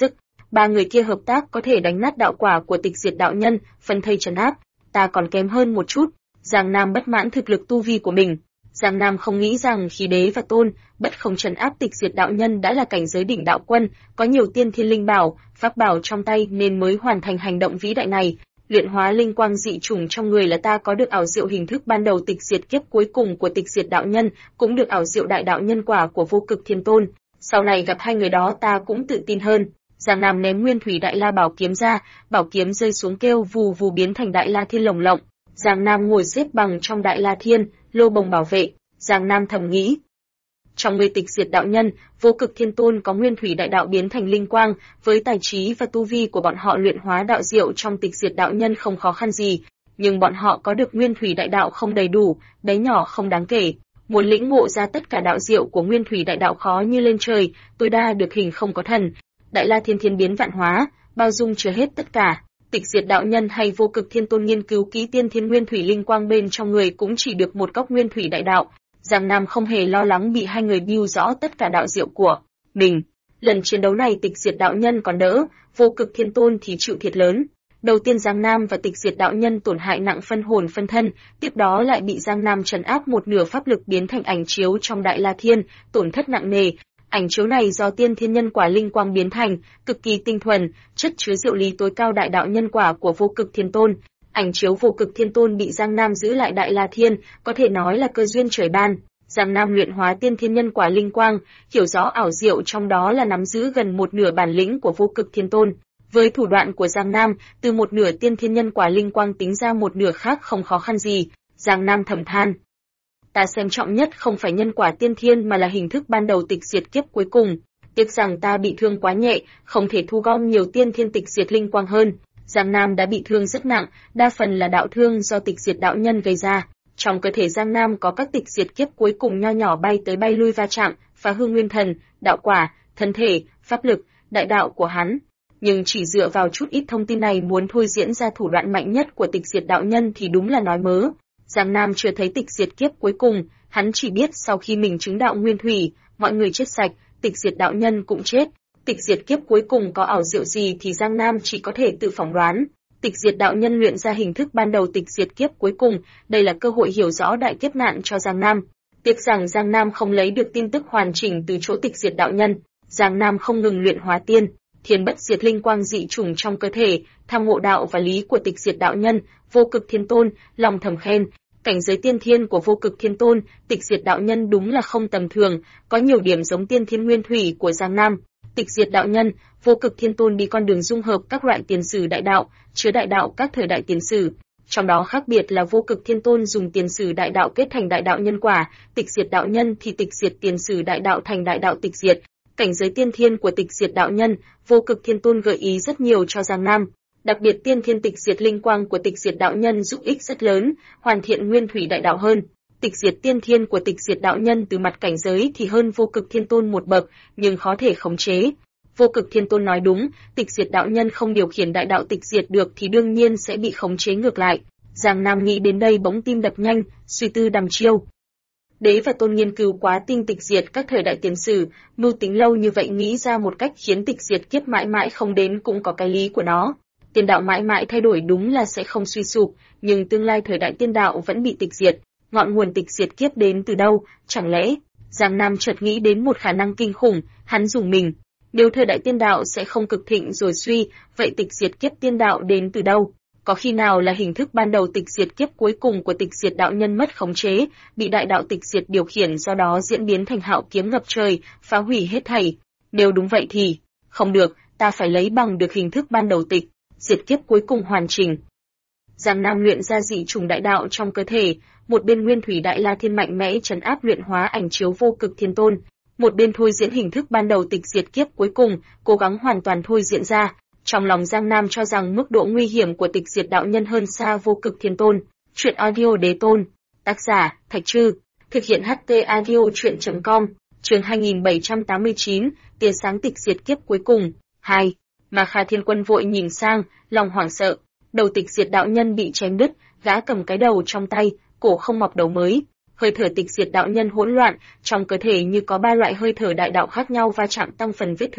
ba người kia hợp tác có thể đánh nát đạo quả của tịch diệt đạo nhân, phân thây trấn áp. Ta còn kém hơn một chút. Giang Nam bất mãn thực lực tu vi của mình. Giang Nam không nghĩ rằng khí đế và tôn, bất không trấn áp tịch diệt đạo nhân đã là cảnh giới đỉnh đạo quân, có nhiều tiên thiên linh bảo, pháp bảo trong tay nên mới hoàn thành hành động vĩ đại này. Luyện hóa linh quang dị chủng trong người là ta có được ảo diệu hình thức ban đầu tịch diệt kiếp cuối cùng của tịch diệt đạo nhân, cũng được ảo diệu đại đạo nhân quả của vô cực thiên tôn. Sau này gặp hai người đó ta cũng tự tin hơn. Giang Nam ném nguyên thủy đại la bảo kiếm ra, bảo kiếm rơi xuống kêu vù vù biến thành đại la thiên lồng lộng. Giang Nam ngồi xếp bằng trong đại la thiên, lô bồng bảo vệ. Giang Nam thầm nghĩ, trong người tịch diệt đạo nhân, vô cực thiên tôn có nguyên thủy đại đạo biến thành linh quang, với tài trí và tu vi của bọn họ luyện hóa đạo diệu trong tịch diệt đạo nhân không khó khăn gì, nhưng bọn họ có được nguyên thủy đại đạo không đầy đủ, bé nhỏ không đáng kể. Muốn lĩnh ngộ ra tất cả đạo diệu của nguyên thủy đại đạo khó như lên trời, tối đa được hình không có thần. Đại la thiên thiên biến vạn hóa, bao dung chứa hết tất cả. Tịch diệt đạo nhân hay vô cực thiên tôn nghiên cứu kỹ tiên thiên nguyên thủy linh quang bên trong người cũng chỉ được một cốc nguyên thủy đại đạo. Giang Nam không hề lo lắng bị hai người biêu rõ tất cả đạo diệu của mình. Lần chiến đấu này tịch diệt đạo nhân còn đỡ, vô cực thiên tôn thì chịu thiệt lớn. Đầu tiên Giang Nam và tịch diệt đạo nhân tổn hại nặng phân hồn phân thân, tiếp đó lại bị Giang Nam trấn áp một nửa pháp lực biến thành ảnh chiếu trong đại la thiên, tổn thất nặng nề. Ảnh chiếu này do tiên thiên nhân quả linh quang biến thành, cực kỳ tinh thuần, chất chứa diệu lý tối cao đại đạo nhân quả của vô cực thiên tôn. Ảnh chiếu vô cực thiên tôn bị Giang Nam giữ lại đại la thiên, có thể nói là cơ duyên trời ban. Giang Nam luyện hóa tiên thiên nhân quả linh quang, hiểu rõ ảo diệu trong đó là nắm giữ gần một nửa bản lĩnh của vô cực thiên tôn. Với thủ đoạn của Giang Nam, từ một nửa tiên thiên nhân quả linh quang tính ra một nửa khác không khó khăn gì. Giang Nam thầm than, ta xem trọng nhất không phải nhân quả tiên thiên mà là hình thức ban đầu tịch diệt kiếp cuối cùng. Tiếc rằng ta bị thương quá nhẹ, không thể thu gom nhiều tiên thiên tịch diệt linh quang hơn. Giang Nam đã bị thương rất nặng, đa phần là đạo thương do tịch diệt đạo nhân gây ra. Trong cơ thể Giang Nam có các tịch diệt kiếp cuối cùng nho nhỏ bay tới bay lui va chạm, phá hư nguyên thần, đạo quả, thân thể, pháp lực, đại đạo của hắn. Nhưng chỉ dựa vào chút ít thông tin này muốn thôi diễn ra thủ đoạn mạnh nhất của tịch diệt đạo nhân thì đúng là nói mớ. Giang Nam chưa thấy tịch diệt kiếp cuối cùng, hắn chỉ biết sau khi mình chứng đạo nguyên thủy, mọi người chết sạch, tịch diệt đạo nhân cũng chết. Tịch diệt kiếp cuối cùng có ảo diệu gì thì Giang Nam chỉ có thể tự phỏng đoán. Tịch diệt đạo nhân luyện ra hình thức ban đầu tịch diệt kiếp cuối cùng, đây là cơ hội hiểu rõ đại kiếp nạn cho Giang Nam. Tiếc rằng Giang Nam không lấy được tin tức hoàn chỉnh từ chỗ tịch diệt đạo nhân. Giang Nam không ngừng luyện hóa tiên, thiên bất diệt linh quang dị chủng trong cơ thể, tham ngộ đạo và lý của tịch diệt đạo nhân, vô cực thiên tôn, lòng thầm khen. Cảnh giới tiên thiên của vô cực thiên tôn, tịch diệt đạo nhân đúng là không tầm thường, có nhiều điểm giống tiên thiên nguyên thủy của Giang Nam. Tịch diệt đạo nhân, vô cực thiên tôn đi con đường dung hợp các loại tiền sử đại đạo, chứa đại đạo các thời đại tiền sử. Trong đó khác biệt là vô cực thiên tôn dùng tiền sử đại đạo kết thành đại đạo nhân quả, tịch diệt đạo nhân thì tịch diệt tiền sử đại đạo thành đại đạo tịch diệt. Cảnh giới tiên thiên của tịch diệt đạo nhân, vô cực thiên tôn gợi ý rất nhiều cho Giang Nam. Đặc biệt tiên thiên tịch diệt linh quang của tịch diệt đạo nhân giúp ích rất lớn, hoàn thiện nguyên thủy đại đạo hơn. Tịch diệt tiên thiên của tịch diệt đạo nhân từ mặt cảnh giới thì hơn vô cực thiên tôn một bậc, nhưng khó thể khống chế. Vô cực thiên tôn nói đúng, tịch diệt đạo nhân không điều khiển đại đạo tịch diệt được thì đương nhiên sẽ bị khống chế ngược lại. Giang Nam nghĩ đến đây bỗng tim đập nhanh, suy tư đăm chiêu. Đế và tôn nghiên cứu quá tinh tịch diệt các thời đại tiền sử, mưu tính lâu như vậy nghĩ ra một cách khiến tịch diệt kiếp mãi mãi không đến cũng có cái lý của nó. Tiên đạo mãi mãi thay đổi đúng là sẽ không suy sụp, nhưng tương lai thời đại tiên đạo vẫn bị tịch diệt. Ngọn nguồn tịch diệt kiếp đến từ đâu, chẳng lẽ? Giang Nam chợt nghĩ đến một khả năng kinh khủng, hắn dùng mình. Nếu thời đại tiên đạo sẽ không cực thịnh rồi suy, vậy tịch diệt kiếp tiên đạo đến từ đâu? Có khi nào là hình thức ban đầu tịch diệt kiếp cuối cùng của tịch diệt đạo nhân mất khống chế, bị đại đạo tịch diệt điều khiển do đó diễn biến thành hạo kiếm ngập trời, phá hủy hết thảy? Nếu đúng vậy thì, không được, ta phải lấy bằng được hình thức ban đầu tịch diệt kiếp cuối cùng hoàn chỉnh. Giang Nam luyện ra dị trùng đại đạo trong cơ thể, một bên nguyên thủy đại la thiên mạnh mẽ trấn áp luyện hóa ảnh chiếu vô cực thiên tôn, một bên thôi diễn hình thức ban đầu tịch diệt kiếp cuối cùng, cố gắng hoàn toàn thôi diễn ra. Trong lòng Giang Nam cho rằng mức độ nguy hiểm của tịch diệt đạo nhân hơn xa vô cực thiên tôn. Truyện audio đế tôn, tác giả Thạch Trư, thực hiện HT audio truyện.com, chương 2789, tia sáng tịch diệt kiếp cuối cùng. 2. Mà Kha Thiên Quân vội nhìn sang, lòng hoảng sợ. Đầu tịch diệt đạo nhân bị chém đứt, gã cầm cái đầu trong tay, cổ không mọc đầu mới. Hơi thở tịch diệt đạo nhân hỗn loạn, trong cơ thể như có ba loại hơi thở đại đạo khác nhau va chạm tăng phần vết thương.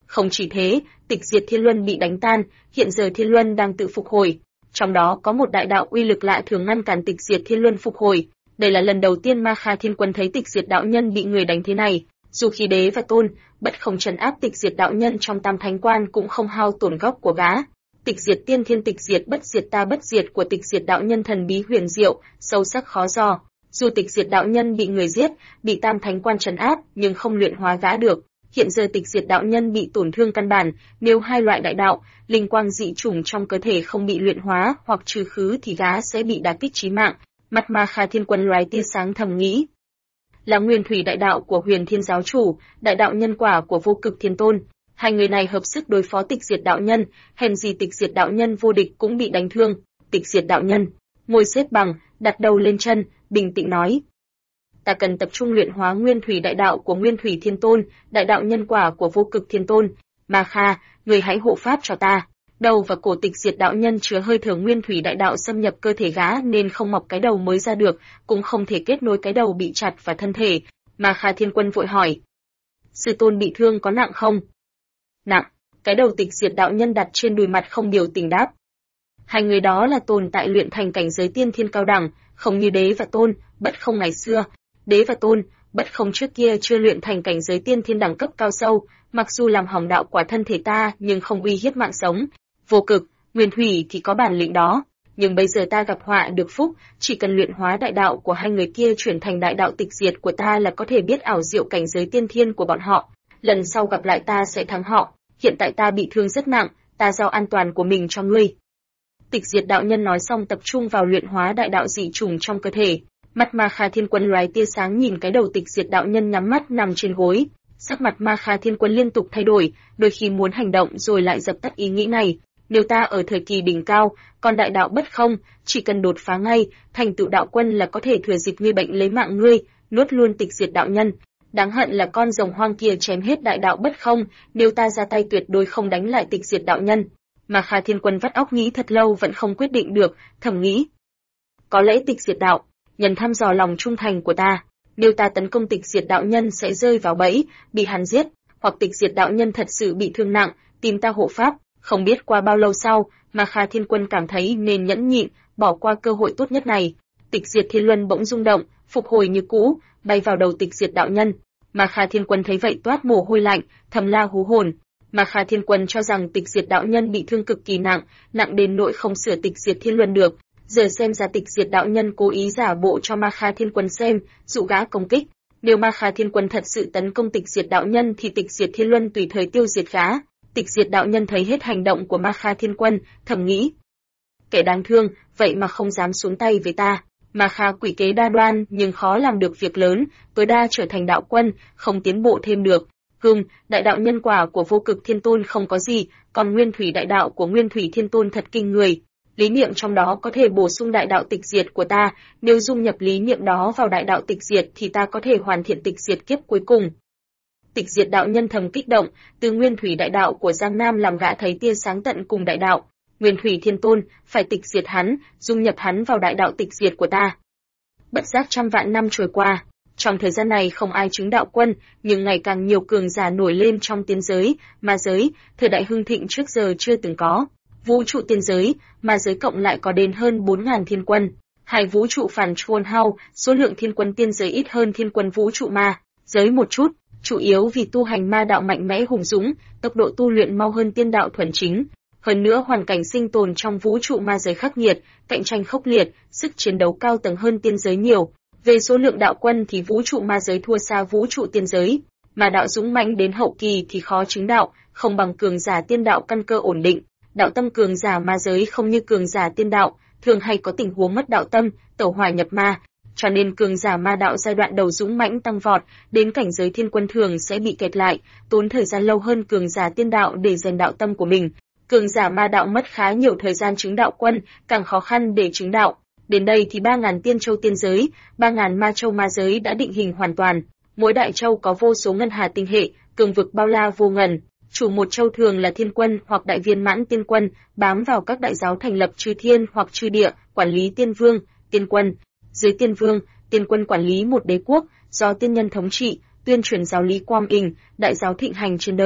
Không chỉ thế, Tịch Diệt Thiên Luân bị đánh tan, hiện giờ Thiên Luân đang tự phục hồi. Trong đó có một đại đạo uy lực lạ thường ngăn cản Tịch Diệt Thiên Luân phục hồi. Đây là lần đầu tiên Ma Kha Thiên Quân thấy Tịch Diệt đạo nhân bị người đánh thế này. Dù khí đế và tôn, bất không trấn áp Tịch Diệt đạo nhân trong Tam Thánh Quan cũng không hao tổn gốc của gã. Tịch Diệt Tiên Thiên Tịch Diệt bất diệt ta bất diệt của Tịch Diệt đạo nhân thần bí huyền diệu, sâu sắc khó dò. Dù Tịch Diệt đạo nhân bị người giết, bị Tam Thánh Quan trấn áp, nhưng không luyện hóa gã được. Hiện giờ Tịch Diệt đạo nhân bị tổn thương căn bản, nếu hai loại đại đạo, linh quang dị chủng trong cơ thể không bị luyện hóa hoặc trừ khứ thì gã sẽ bị đả kích chí mạng. Mặt Ma Kha Thiên Quân lóe tia sáng thầm nghĩ. Là Nguyên Thủy đại đạo của Huyền Thiên giáo chủ, đại đạo nhân quả của Vô Cực Thiên Tôn, hai người này hợp sức đối phó Tịch Diệt đạo nhân, hèn gì Tịch Diệt đạo nhân vô địch cũng bị đánh thương. Tịch Diệt đạo nhân ngồi xếp bằng, đặt đầu lên chân, bình tĩnh nói: ta cần tập trung luyện hóa Nguyên Thủy đại đạo của Nguyên Thủy Thiên Tôn, đại đạo nhân quả của Vô Cực Thiên Tôn. Ma Kha, người hãy hộ pháp cho ta. Đầu và cổ Tịch Diệt đạo nhân chứa hơi thở Nguyên Thủy đại đạo xâm nhập cơ thể gã nên không mọc cái đầu mới ra được, cũng không thể kết nối cái đầu bị chặt vào thân thể. Ma Kha Thiên Quân vội hỏi: sư tôn bị thương có nặng không? Nặng. Cái đầu Tịch Diệt đạo nhân đặt trên đùi mặt không biểu tình đáp. Hai người đó là tồn tại luyện thành cảnh giới tiên thiên cao đẳng, không như đế và tôn, bất không ngày xưa. Đế và tôn, bất không trước kia chưa luyện thành cảnh giới tiên thiên đẳng cấp cao sâu, mặc dù làm hỏng đạo quả thân thể ta nhưng không uy hiếp mạng sống. Vô Cực, Nguyên Thủy thì có bản lĩnh đó, nhưng bây giờ ta gặp họa được phúc, chỉ cần luyện hóa đại đạo của hai người kia chuyển thành đại đạo tịch diệt của ta là có thể biết ảo diệu cảnh giới tiên thiên của bọn họ. Lần sau gặp lại ta sẽ thắng họ. Hiện tại ta bị thương rất nặng, ta giao an toàn của mình cho ngươi. Tịch Diệt đạo nhân nói xong tập trung vào luyện hóa đại đạo dị trùng trong cơ thể. Mặt Ma Kha Thiên Quân lóe tia sáng nhìn cái đầu Tịch Diệt đạo nhân nhắm mắt nằm trên gối. Sắc mặt Ma Kha Thiên Quân liên tục thay đổi, đôi khi muốn hành động rồi lại dập tắt ý nghĩ này. Nếu ta ở thời kỳ đỉnh cao, còn đại đạo bất không, chỉ cần đột phá ngay, thành tựu đạo quân là có thể thừa dịp ngươi bệnh lấy mạng ngươi, nuốt luôn Tịch Diệt đạo nhân. Đáng hận là con rồng hoang kia chém hết đại đạo bất không, nếu ta ra tay tuyệt đối không đánh lại Tịch Diệt đạo nhân. Mà Kha Thiên Quân vắt óc nghĩ thật lâu vẫn không quyết định được, thầm nghĩ. Có lẽ Tịch Diệt đạo nhân thăm dò lòng trung thành của ta, nếu ta tấn công Tịch Diệt đạo nhân sẽ rơi vào bẫy, bị hắn giết, hoặc Tịch Diệt đạo nhân thật sự bị thương nặng, tìm ta hộ pháp. Không biết qua bao lâu sau, mà Kha Thiên Quân cảm thấy nên nhẫn nhịn, bỏ qua cơ hội tốt nhất này. Tịch Diệt Thiên Luân bỗng rung động, phục hồi như cũ, bay vào đầu Tịch Diệt đạo nhân. Mà Kha Thiên Quân thấy vậy toát mồ hôi lạnh, thầm la hú hồn. Mà Kha Thiên Quân cho rằng Tịch Diệt đạo nhân bị thương cực kỳ nặng, nặng đến nỗi không sửa Tịch Diệt Thiên Luân được. Giờ xem ra Tịch Diệt đạo nhân cố ý giả bộ cho Ma Kha Thiên Quân xem, dụ gã công kích. Nếu Ma Kha Thiên Quân thật sự tấn công Tịch Diệt đạo nhân thì Tịch Diệt Thiên Luân tùy thời tiêu diệt gã. Tịch Diệt đạo nhân thấy hết hành động của Ma Kha Thiên Quân, thầm nghĩ: kẻ đáng thương, vậy mà không dám xuống tay với ta. Ma Kha quỷ kế đa đoan nhưng khó làm được việc lớn, tối đa trở thành đạo quân, không tiến bộ thêm được. Đại đạo nhân quả của Vô Cực Thiên Tôn không có gì, còn Nguyên Thủy đại đạo của Nguyên Thủy Thiên Tôn thật kinh người. Lý niệm trong đó có thể bổ sung đại đạo tịch diệt của ta, nếu dung nhập lý niệm đó vào đại đạo tịch diệt thì ta có thể hoàn thiện tịch diệt kiếp cuối cùng. Tịch Diệt đạo nhân thầm kích động, từ Nguyên Thủy đại đạo của Giang Nam làm gã thấy tia sáng tận cùng đại đạo. Nguyên Thủy Thiên Tôn, phải tịch diệt hắn, dung nhập hắn vào đại đạo tịch diệt của ta. Bất giác trăm vạn năm trôi qua, trong thời gian này không ai chứng đạo quân, nhưng ngày càng nhiều cường giả nổi lên trong tiên giới, ma giới, thời đại hưng thịnh trước giờ chưa từng có. Vũ trụ tiên giới, ma giới cộng lại có đến hơn 4.000 thiên quân. Hai vũ trụ phản trôn hao, số lượng thiên quân tiên giới ít hơn thiên quân vũ trụ ma giới một chút, chủ yếu vì tu hành ma đạo mạnh mẽ hùng dũng, tốc độ tu luyện mau hơn tiên đạo thuần chính. Hơn nữa hoàn cảnh sinh tồn trong vũ trụ ma giới khắc nghiệt, cạnh tranh khốc liệt, sức chiến đấu cao tầng hơn tiên giới nhiều. Về số lượng đạo quân thì vũ trụ ma giới thua xa vũ trụ tiên giới, mà đạo dũng mãnh đến hậu kỳ thì khó chứng đạo, không bằng cường giả tiên đạo căn cơ ổn định. Đạo tâm cường giả ma giới không như cường giả tiên đạo, thường hay có tình huống mất đạo tâm, tẩu hỏa nhập ma, cho nên cường giả ma đạo giai đoạn đầu dũng mãnh tăng vọt, đến cảnh giới thiên quân thường sẽ bị kẹt lại, tốn thời gian lâu hơn cường giả tiên đạo để rèn đạo tâm của mình. Cường giả ma đạo mất khá nhiều thời gian chứng đạo quân, càng khó khăn để chứng đạo. Đến đây thì 3.000 tiên châu tiên giới, 3.000 ma châu ma giới đã định hình hoàn toàn. Mỗi đại châu có vô số ngân hà tinh hệ, cường vực bao la vô ngần. Chủ một châu thường là thiên quân hoặc đại viên mãn tiên quân, bám vào các đại giáo thành lập chư thiên hoặc chư địa, quản lý tiên vương, tiên quân. Dưới tiên vương, tiên quân quản lý một đế quốc, do tiên nhân thống trị, tuyên truyền giáo lý quang inh, đại giáo thịnh hành trên đời.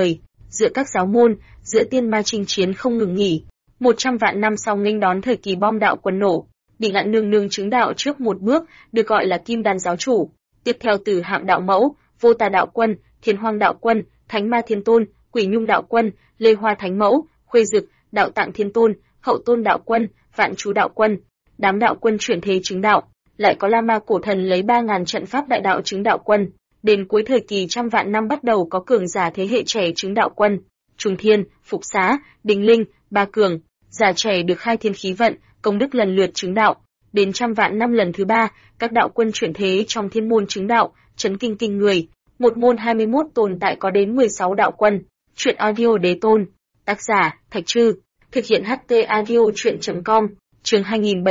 giữa các giáo môn, giữa tiên ma chinh chiến không ngừng nghỉ. 100 vạn năm sau nghênh đón thời kỳ bom đạo quân nổ, Bị Ngạn nương nương chứng đạo trước một bước, được gọi là Kim Đan giáo chủ. Tiếp theo từ Hạm đạo mẫu, Vô Tà đạo quân, Thiên Hoang đạo quân, Thánh Ma Thiên Tôn, Quỷ Nhung đạo quân, Lê Hoa thánh mẫu, Khuê Dực, Đạo Tạng Thiên Tôn, Hậu Tôn đạo quân, Vạn Chú đạo quân. Đám đạo quân chuyển thế chứng đạo, lại có La Ma cổ thần lấy 3000 trận pháp đại đạo chứng đạo quân. Đến cuối thời kỳ trăm vạn năm bắt đầu có cường giả thế hệ trẻ chứng đạo quân, Trùng Thiên, Phục Xá, Đinh Linh, Ba Cường, giả trẻ được khai thiên khí vận, công đức lần lượt chứng đạo. Đến trăm vạn năm lần thứ 3, các đạo quân chuyển thế trong thiên môn chứng đạo, chấn kinh kinh người. Một môn 21 tồn tại có đến 16 đạo quân. Truyện audio đế tôn. Tác giả, Thạch Trư. Thực hiện HT audio truyện.com. Chương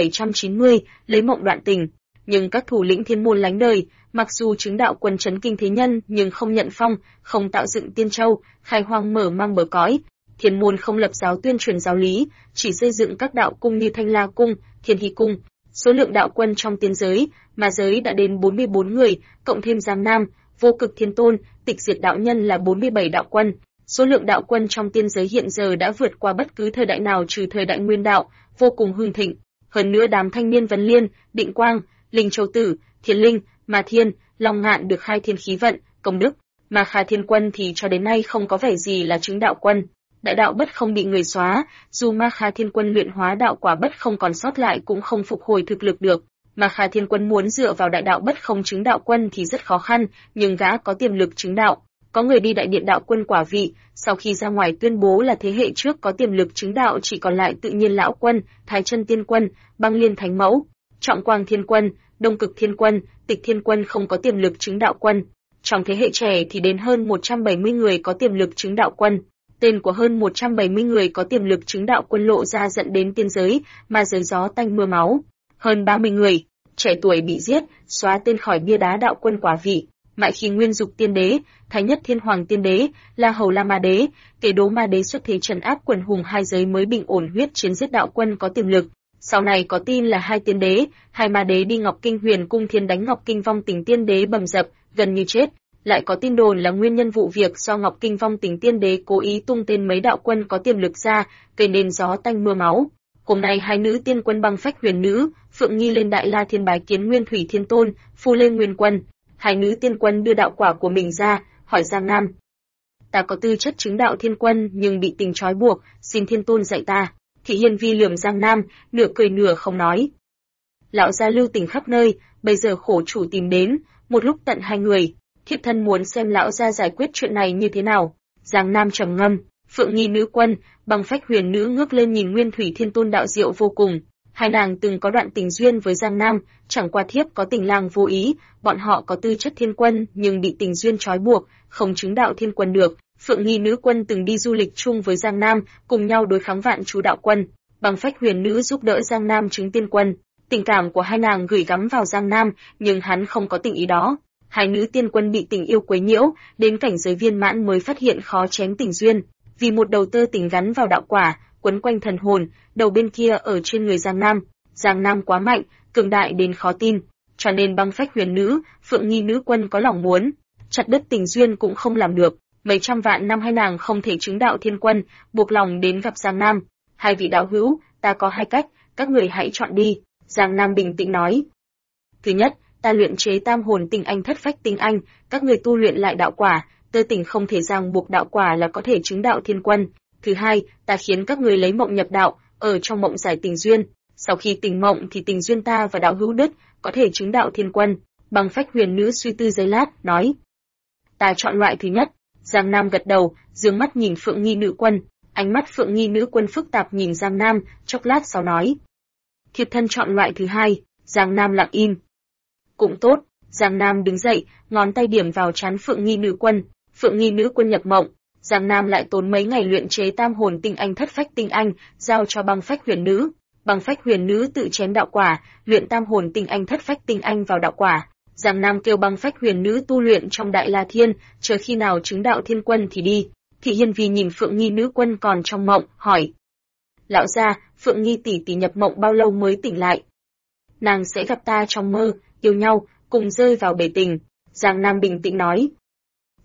2790, lấy mộng đoạn tình. Nhưng các thủ lĩnh thiên môn lánh đời, mặc dù chứng đạo quân chấn kinh thế nhân nhưng không nhận phong, không tạo dựng tiên châu, khai hoang mở mang bờ cõi. Thiên môn không lập giáo tuyên truyền giáo lý, chỉ xây dựng các đạo cung như Thanh La cung, Thiên Hy cung. Số lượng đạo quân trong tiên giới, ma giới đã đến 44 người, cộng thêm Giang Nam, Vô Cực Thiên Tôn, Tịch Diệt đạo nhân là 47 đạo quân. Số lượng đạo quân trong tiên giới hiện giờ đã vượt qua bất cứ thời đại nào trừ thời đại Nguyên đạo, vô cùng hưng thịnh. Hơn nữa đám thanh niên Vấn Liên, Định Quang, Linh Châu Tử, Thiên Linh, Ma Thiên, Long Ngạn được khai thiên khí vận, công đức, mà Khả Thiên Quân thì cho đến nay không có vẻ gì là chứng đạo quân. Đại đạo bất không bị người xóa, dù Ma Khả Thiên Quân luyện hóa đạo quả bất không còn sót lại cũng không phục hồi thực lực được. Mà Khả Thiên Quân muốn dựa vào đại đạo bất không chứng đạo quân thì rất khó khăn, nhưng gã có tiềm lực chứng đạo. Có người đi đại điện đạo quân quả vị, sau khi ra ngoài tuyên bố là thế hệ trước có tiềm lực chứng đạo chỉ còn lại Tự Nhiên lão quân, Thái Chân tiên quân, Băng Liên thánh mẫu, Trọng Quang thiên quân, Đông Cực thiên quân, Tịch thiên quân không có tiềm lực chứng đạo quân. Trong thế hệ trẻ thì đến hơn 170 người có tiềm lực chứng đạo quân. Tên của hơn 170 người có tiềm lực chứng đạo quân lộ ra dẫn đến tiên giới, mà giới gió tanh mưa máu. Hơn 30 người, trẻ tuổi bị giết, xóa tên khỏi bia đá đạo quân quả vị. Mại Khi Nguyên Dục tiên đế, Thái Nhất Thiên Hoàng tiên đế, La Hầu La Ma đế, Kể Đố Ma đế xuất thế trấn áp quần hùng hai giới mới bình ổn huyết chiến giết đạo quân có tiềm lực. Sau này có tin là hai tiên đế, hai ma đế đi Ngọc Kinh Huyền cung thiên đánh Ngọc Kinh vong tình tiên đế bầm dập, gần như chết. Lại có tin đồn là nguyên nhân vụ việc do Ngọc Kinh vong tình tiên đế cố ý tung tên mấy đạo quân có tiềm lực ra, gây nên gió tanh mưa máu. Hôm nay hai nữ tiên quân Băng Phách Huyền nữ, Phượng Nghi lên Đại La Thiên bái kiến Nguyên Thủy Thiên Tôn, Phu Lê Nguyên Quân. Hai nữ tiên quân đưa đạo quả của mình ra, hỏi Giang Nam: "Ta có tư chất chứng đạo thiên quân nhưng bị tình trói buộc, xin Thiên Tôn dạy ta." Thị Hiên Vi lườm Giang Nam, nửa cười nửa không nói: "Lão gia lưu tình khắp nơi, bây giờ khổ chủ tìm đến, một lúc tận hai người, thiếp thân muốn xem lão gia giải quyết chuyện này như thế nào." Giang Nam trầm ngâm. Phượng Nghi nữ quân, Băng Phách Huyền nữ ngước lên nhìn Nguyên Thủy Thiên Tôn đạo diệu vô cùng. Hai nàng từng có đoạn tình duyên với Giang Nam, chẳng qua thiếp có tình lang vô ý, bọn họ có tư chất thiên quân nhưng bị tình duyên trói buộc, không chứng đạo thiên quân được. Phượng Nghi nữ quân từng đi du lịch chung với Giang Nam, cùng nhau đối kháng Vạn Chú đạo quân. Băng Phách Huyền nữ giúp đỡ Giang Nam chứng tiên quân. Tình cảm của hai nàng gửi gắm vào Giang Nam, nhưng hắn không có tình ý đó. Hai nữ tiên quân bị tình yêu quấy nhiễu, đến cảnh giới viên mãn mới phát hiện khó chém tình duyên. Vì một đầu tơ tình gắn vào đạo quả, quấn quanh thần hồn, đầu bên kia ở trên người Giang Nam. Giang Nam quá mạnh, cường đại đến khó tin, cho nên Băng Phách Huyền nữ, Phượng Nghi nữ quân có lòng muốn chặt đứt tình duyên cũng không làm được. Mấy trăm vạn năm hai nàng không thể chứng đạo thiên quân, buộc lòng đến gặp Giang Nam. "Hai vị đạo hữu, ta có hai cách, các người hãy chọn đi." Giang Nam bình tĩnh nói: "Thứ nhất, ta luyện chế tam hồn tinh anh thất phách tinh anh, các người tu luyện lại đạo quả, tơ tình không thể ràng buộc đạo quả là có thể chứng đạo thiên quân. Thứ hai, ta khiến các người lấy mộng nhập đạo, ở trong mộng giải tình duyên. Sau khi tỉnh mộng thì tình duyên ta và đạo hữu đứt, có thể chứng đạo thiên quân." Băng Phách Huyền nữ suy tư giây lát, nói: "Ta chọn loại thứ nhất." Giang Nam gật đầu, dương mắt nhìn Phượng Nghi nữ quân. Ánh mắt Phượng Nghi nữ quân phức tạp nhìn Giang Nam, chốc lát sau nói: "Thiếp thân chọn loại thứ hai." Giang Nam lặng im. "Cũng tốt." Giang Nam đứng dậy, ngón tay điểm vào trán Phượng Nghi nữ quân. Phượng Nghi nữ quân nhập mộng. Giang Nam lại tốn mấy ngày luyện chế tam hồn tinh anh thất phách tinh anh, giao cho Băng Phách Huyền nữ. Băng Phách Huyền nữ tự chém đạo quả, luyện tam hồn tinh anh thất phách tinh anh vào đạo quả. Giang Nam kêu Băng Phách Huyền nữ tu luyện trong Đại La Thiên, chờ khi nào chứng đạo thiên quân thì đi. Thị Hiên Vi nhìn Phượng Nghi nữ quân còn trong mộng, hỏi: "Lão gia, Phượng Nghi tỷ tỷ nhập mộng bao lâu mới tỉnh lại?" "Nàng sẽ gặp ta trong mơ, yêu nhau, cùng rơi vào bể tình." Giang Nam bình tĩnh nói.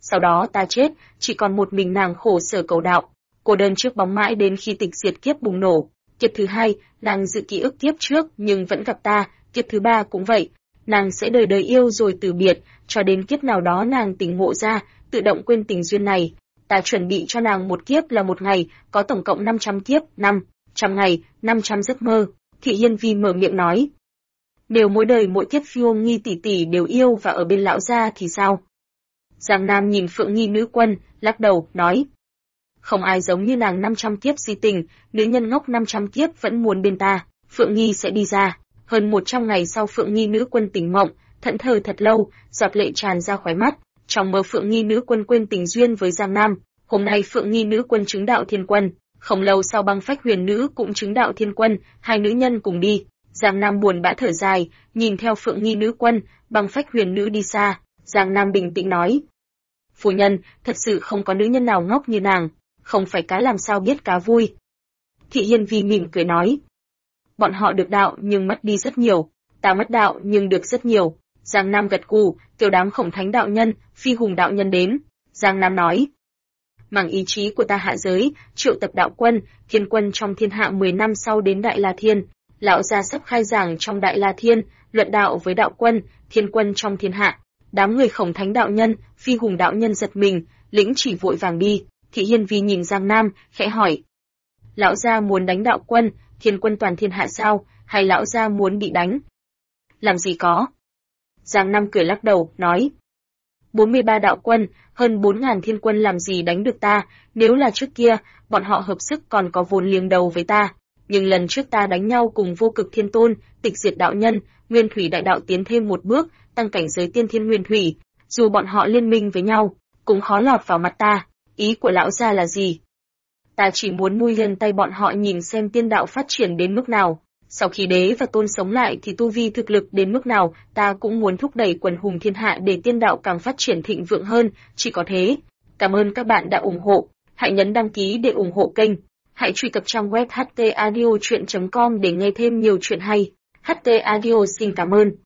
Sau đó ta chết, chỉ còn một mình nàng khổ sở cầu đạo, cô đơn trước bóng mãi đến khi tịch diệt kiếp bùng nổ. Kiếp thứ hai, nàng giữ ký ức kiếp trước nhưng vẫn gặp ta, kiếp thứ ba cũng vậy, nàng sẽ đời đời yêu rồi từ biệt, cho đến kiếp nào đó nàng tỉnh ngộ ra, tự động quên tình duyên này. Ta chuẩn bị cho nàng một kiếp là một ngày, có tổng cộng 500 kiếp, 500 ngày, 500 giấc mơ. Thị Hiên Vi mở miệng nói. Nếu mỗi đời mỗi kiếp Phiêu Nghi tỷ tỷ đều yêu và ở bên lão gia thì sao? Giang Nam nhìn Phượng Nghi nữ quân, lắc đầu, nói. Không ai giống như nàng 500 kiếp si tình, nữ nhân ngốc 500 kiếp vẫn muốn bên ta, Phượng Nghi sẽ đi ra. Hơn 100 ngày sau Phượng Nghi nữ quân tỉnh mộng, thẫn thờ thật lâu, giọt lệ tràn ra khóe mắt. Trong mơ Phượng Nghi nữ quân quên tình duyên với Giang Nam, hôm nay Phượng Nghi nữ quân chứng đạo thiên quân, không lâu sau Băng Phách Huyền nữ cũng chứng đạo thiên quân, hai nữ nhân cùng đi. Giang Nam buồn bã thở dài, nhìn theo Phượng Nghi nữ quân, Băng Phách Huyền nữ đi xa. Giang Nam bình tĩnh nói: "Phu nhân, thật sự không có nữ nhân nào ngốc như nàng, không phải cá làm sao biết cá vui." Thị Hiên Vi mỉm cười nói: "Bọn họ được đạo nhưng mất đi rất nhiều, ta mất đạo nhưng được rất nhiều." Giang Nam gật gù, kêu đám Khổng Thánh đạo nhân, Phi Hùng đạo nhân đến. Giang Nam nói: "Mang ý chí của ta hạ giới, triệu tập đạo quân, thiên quân trong thiên hạ 10 năm sau đến Đại La Thiên. Lão gia sắp khai giảng trong Đại La Thiên, luận đạo với đạo quân, thiên quân trong thiên hạ." Đám người Khổng Thánh đạo nhân, Phi Hùng đạo nhân giật mình, lĩnh chỉ vội vàng đi. Thị Hiên Vi nhìn Giang Nam, khẽ hỏi: "Lão gia muốn đánh đạo quân, thiên quân toàn thiên hạ sao, hay lão gia muốn bị đánh?" "Làm gì có." Giang Nam cười lắc đầu, nói: 43 đạo quân, hơn 4.000 thiên quân làm gì đánh được ta, nếu là trước kia, bọn họ hợp sức còn có vốn liếng đầu với ta. Nhưng lần trước ta đánh nhau cùng Vô Cực Thiên Tôn, Tịch Diệt đạo nhân, Nguyên Thủy đại đạo tiến thêm một bước, tăng cảnh giới tiên thiên nguyên thủy, dù bọn họ liên minh với nhau, cũng khó lọt vào mặt ta. Ý của lão gia là gì? Ta chỉ muốn nuôi gần tay bọn họ nhìn xem tiên đạo phát triển đến mức nào. Sau khi đế và tôn sống lại thì tu vi thực lực đến mức nào, ta cũng muốn thúc đẩy quần hùng thiên hạ để tiên đạo càng phát triển thịnh vượng hơn, chỉ có thế. Cảm ơn các bạn đã ủng hộ, hãy nhấn đăng ký để ủng hộ kênh. Hãy truy cập trang web htaudio.com để nghe thêm nhiều chuyện hay. HT Audio xin cảm ơn.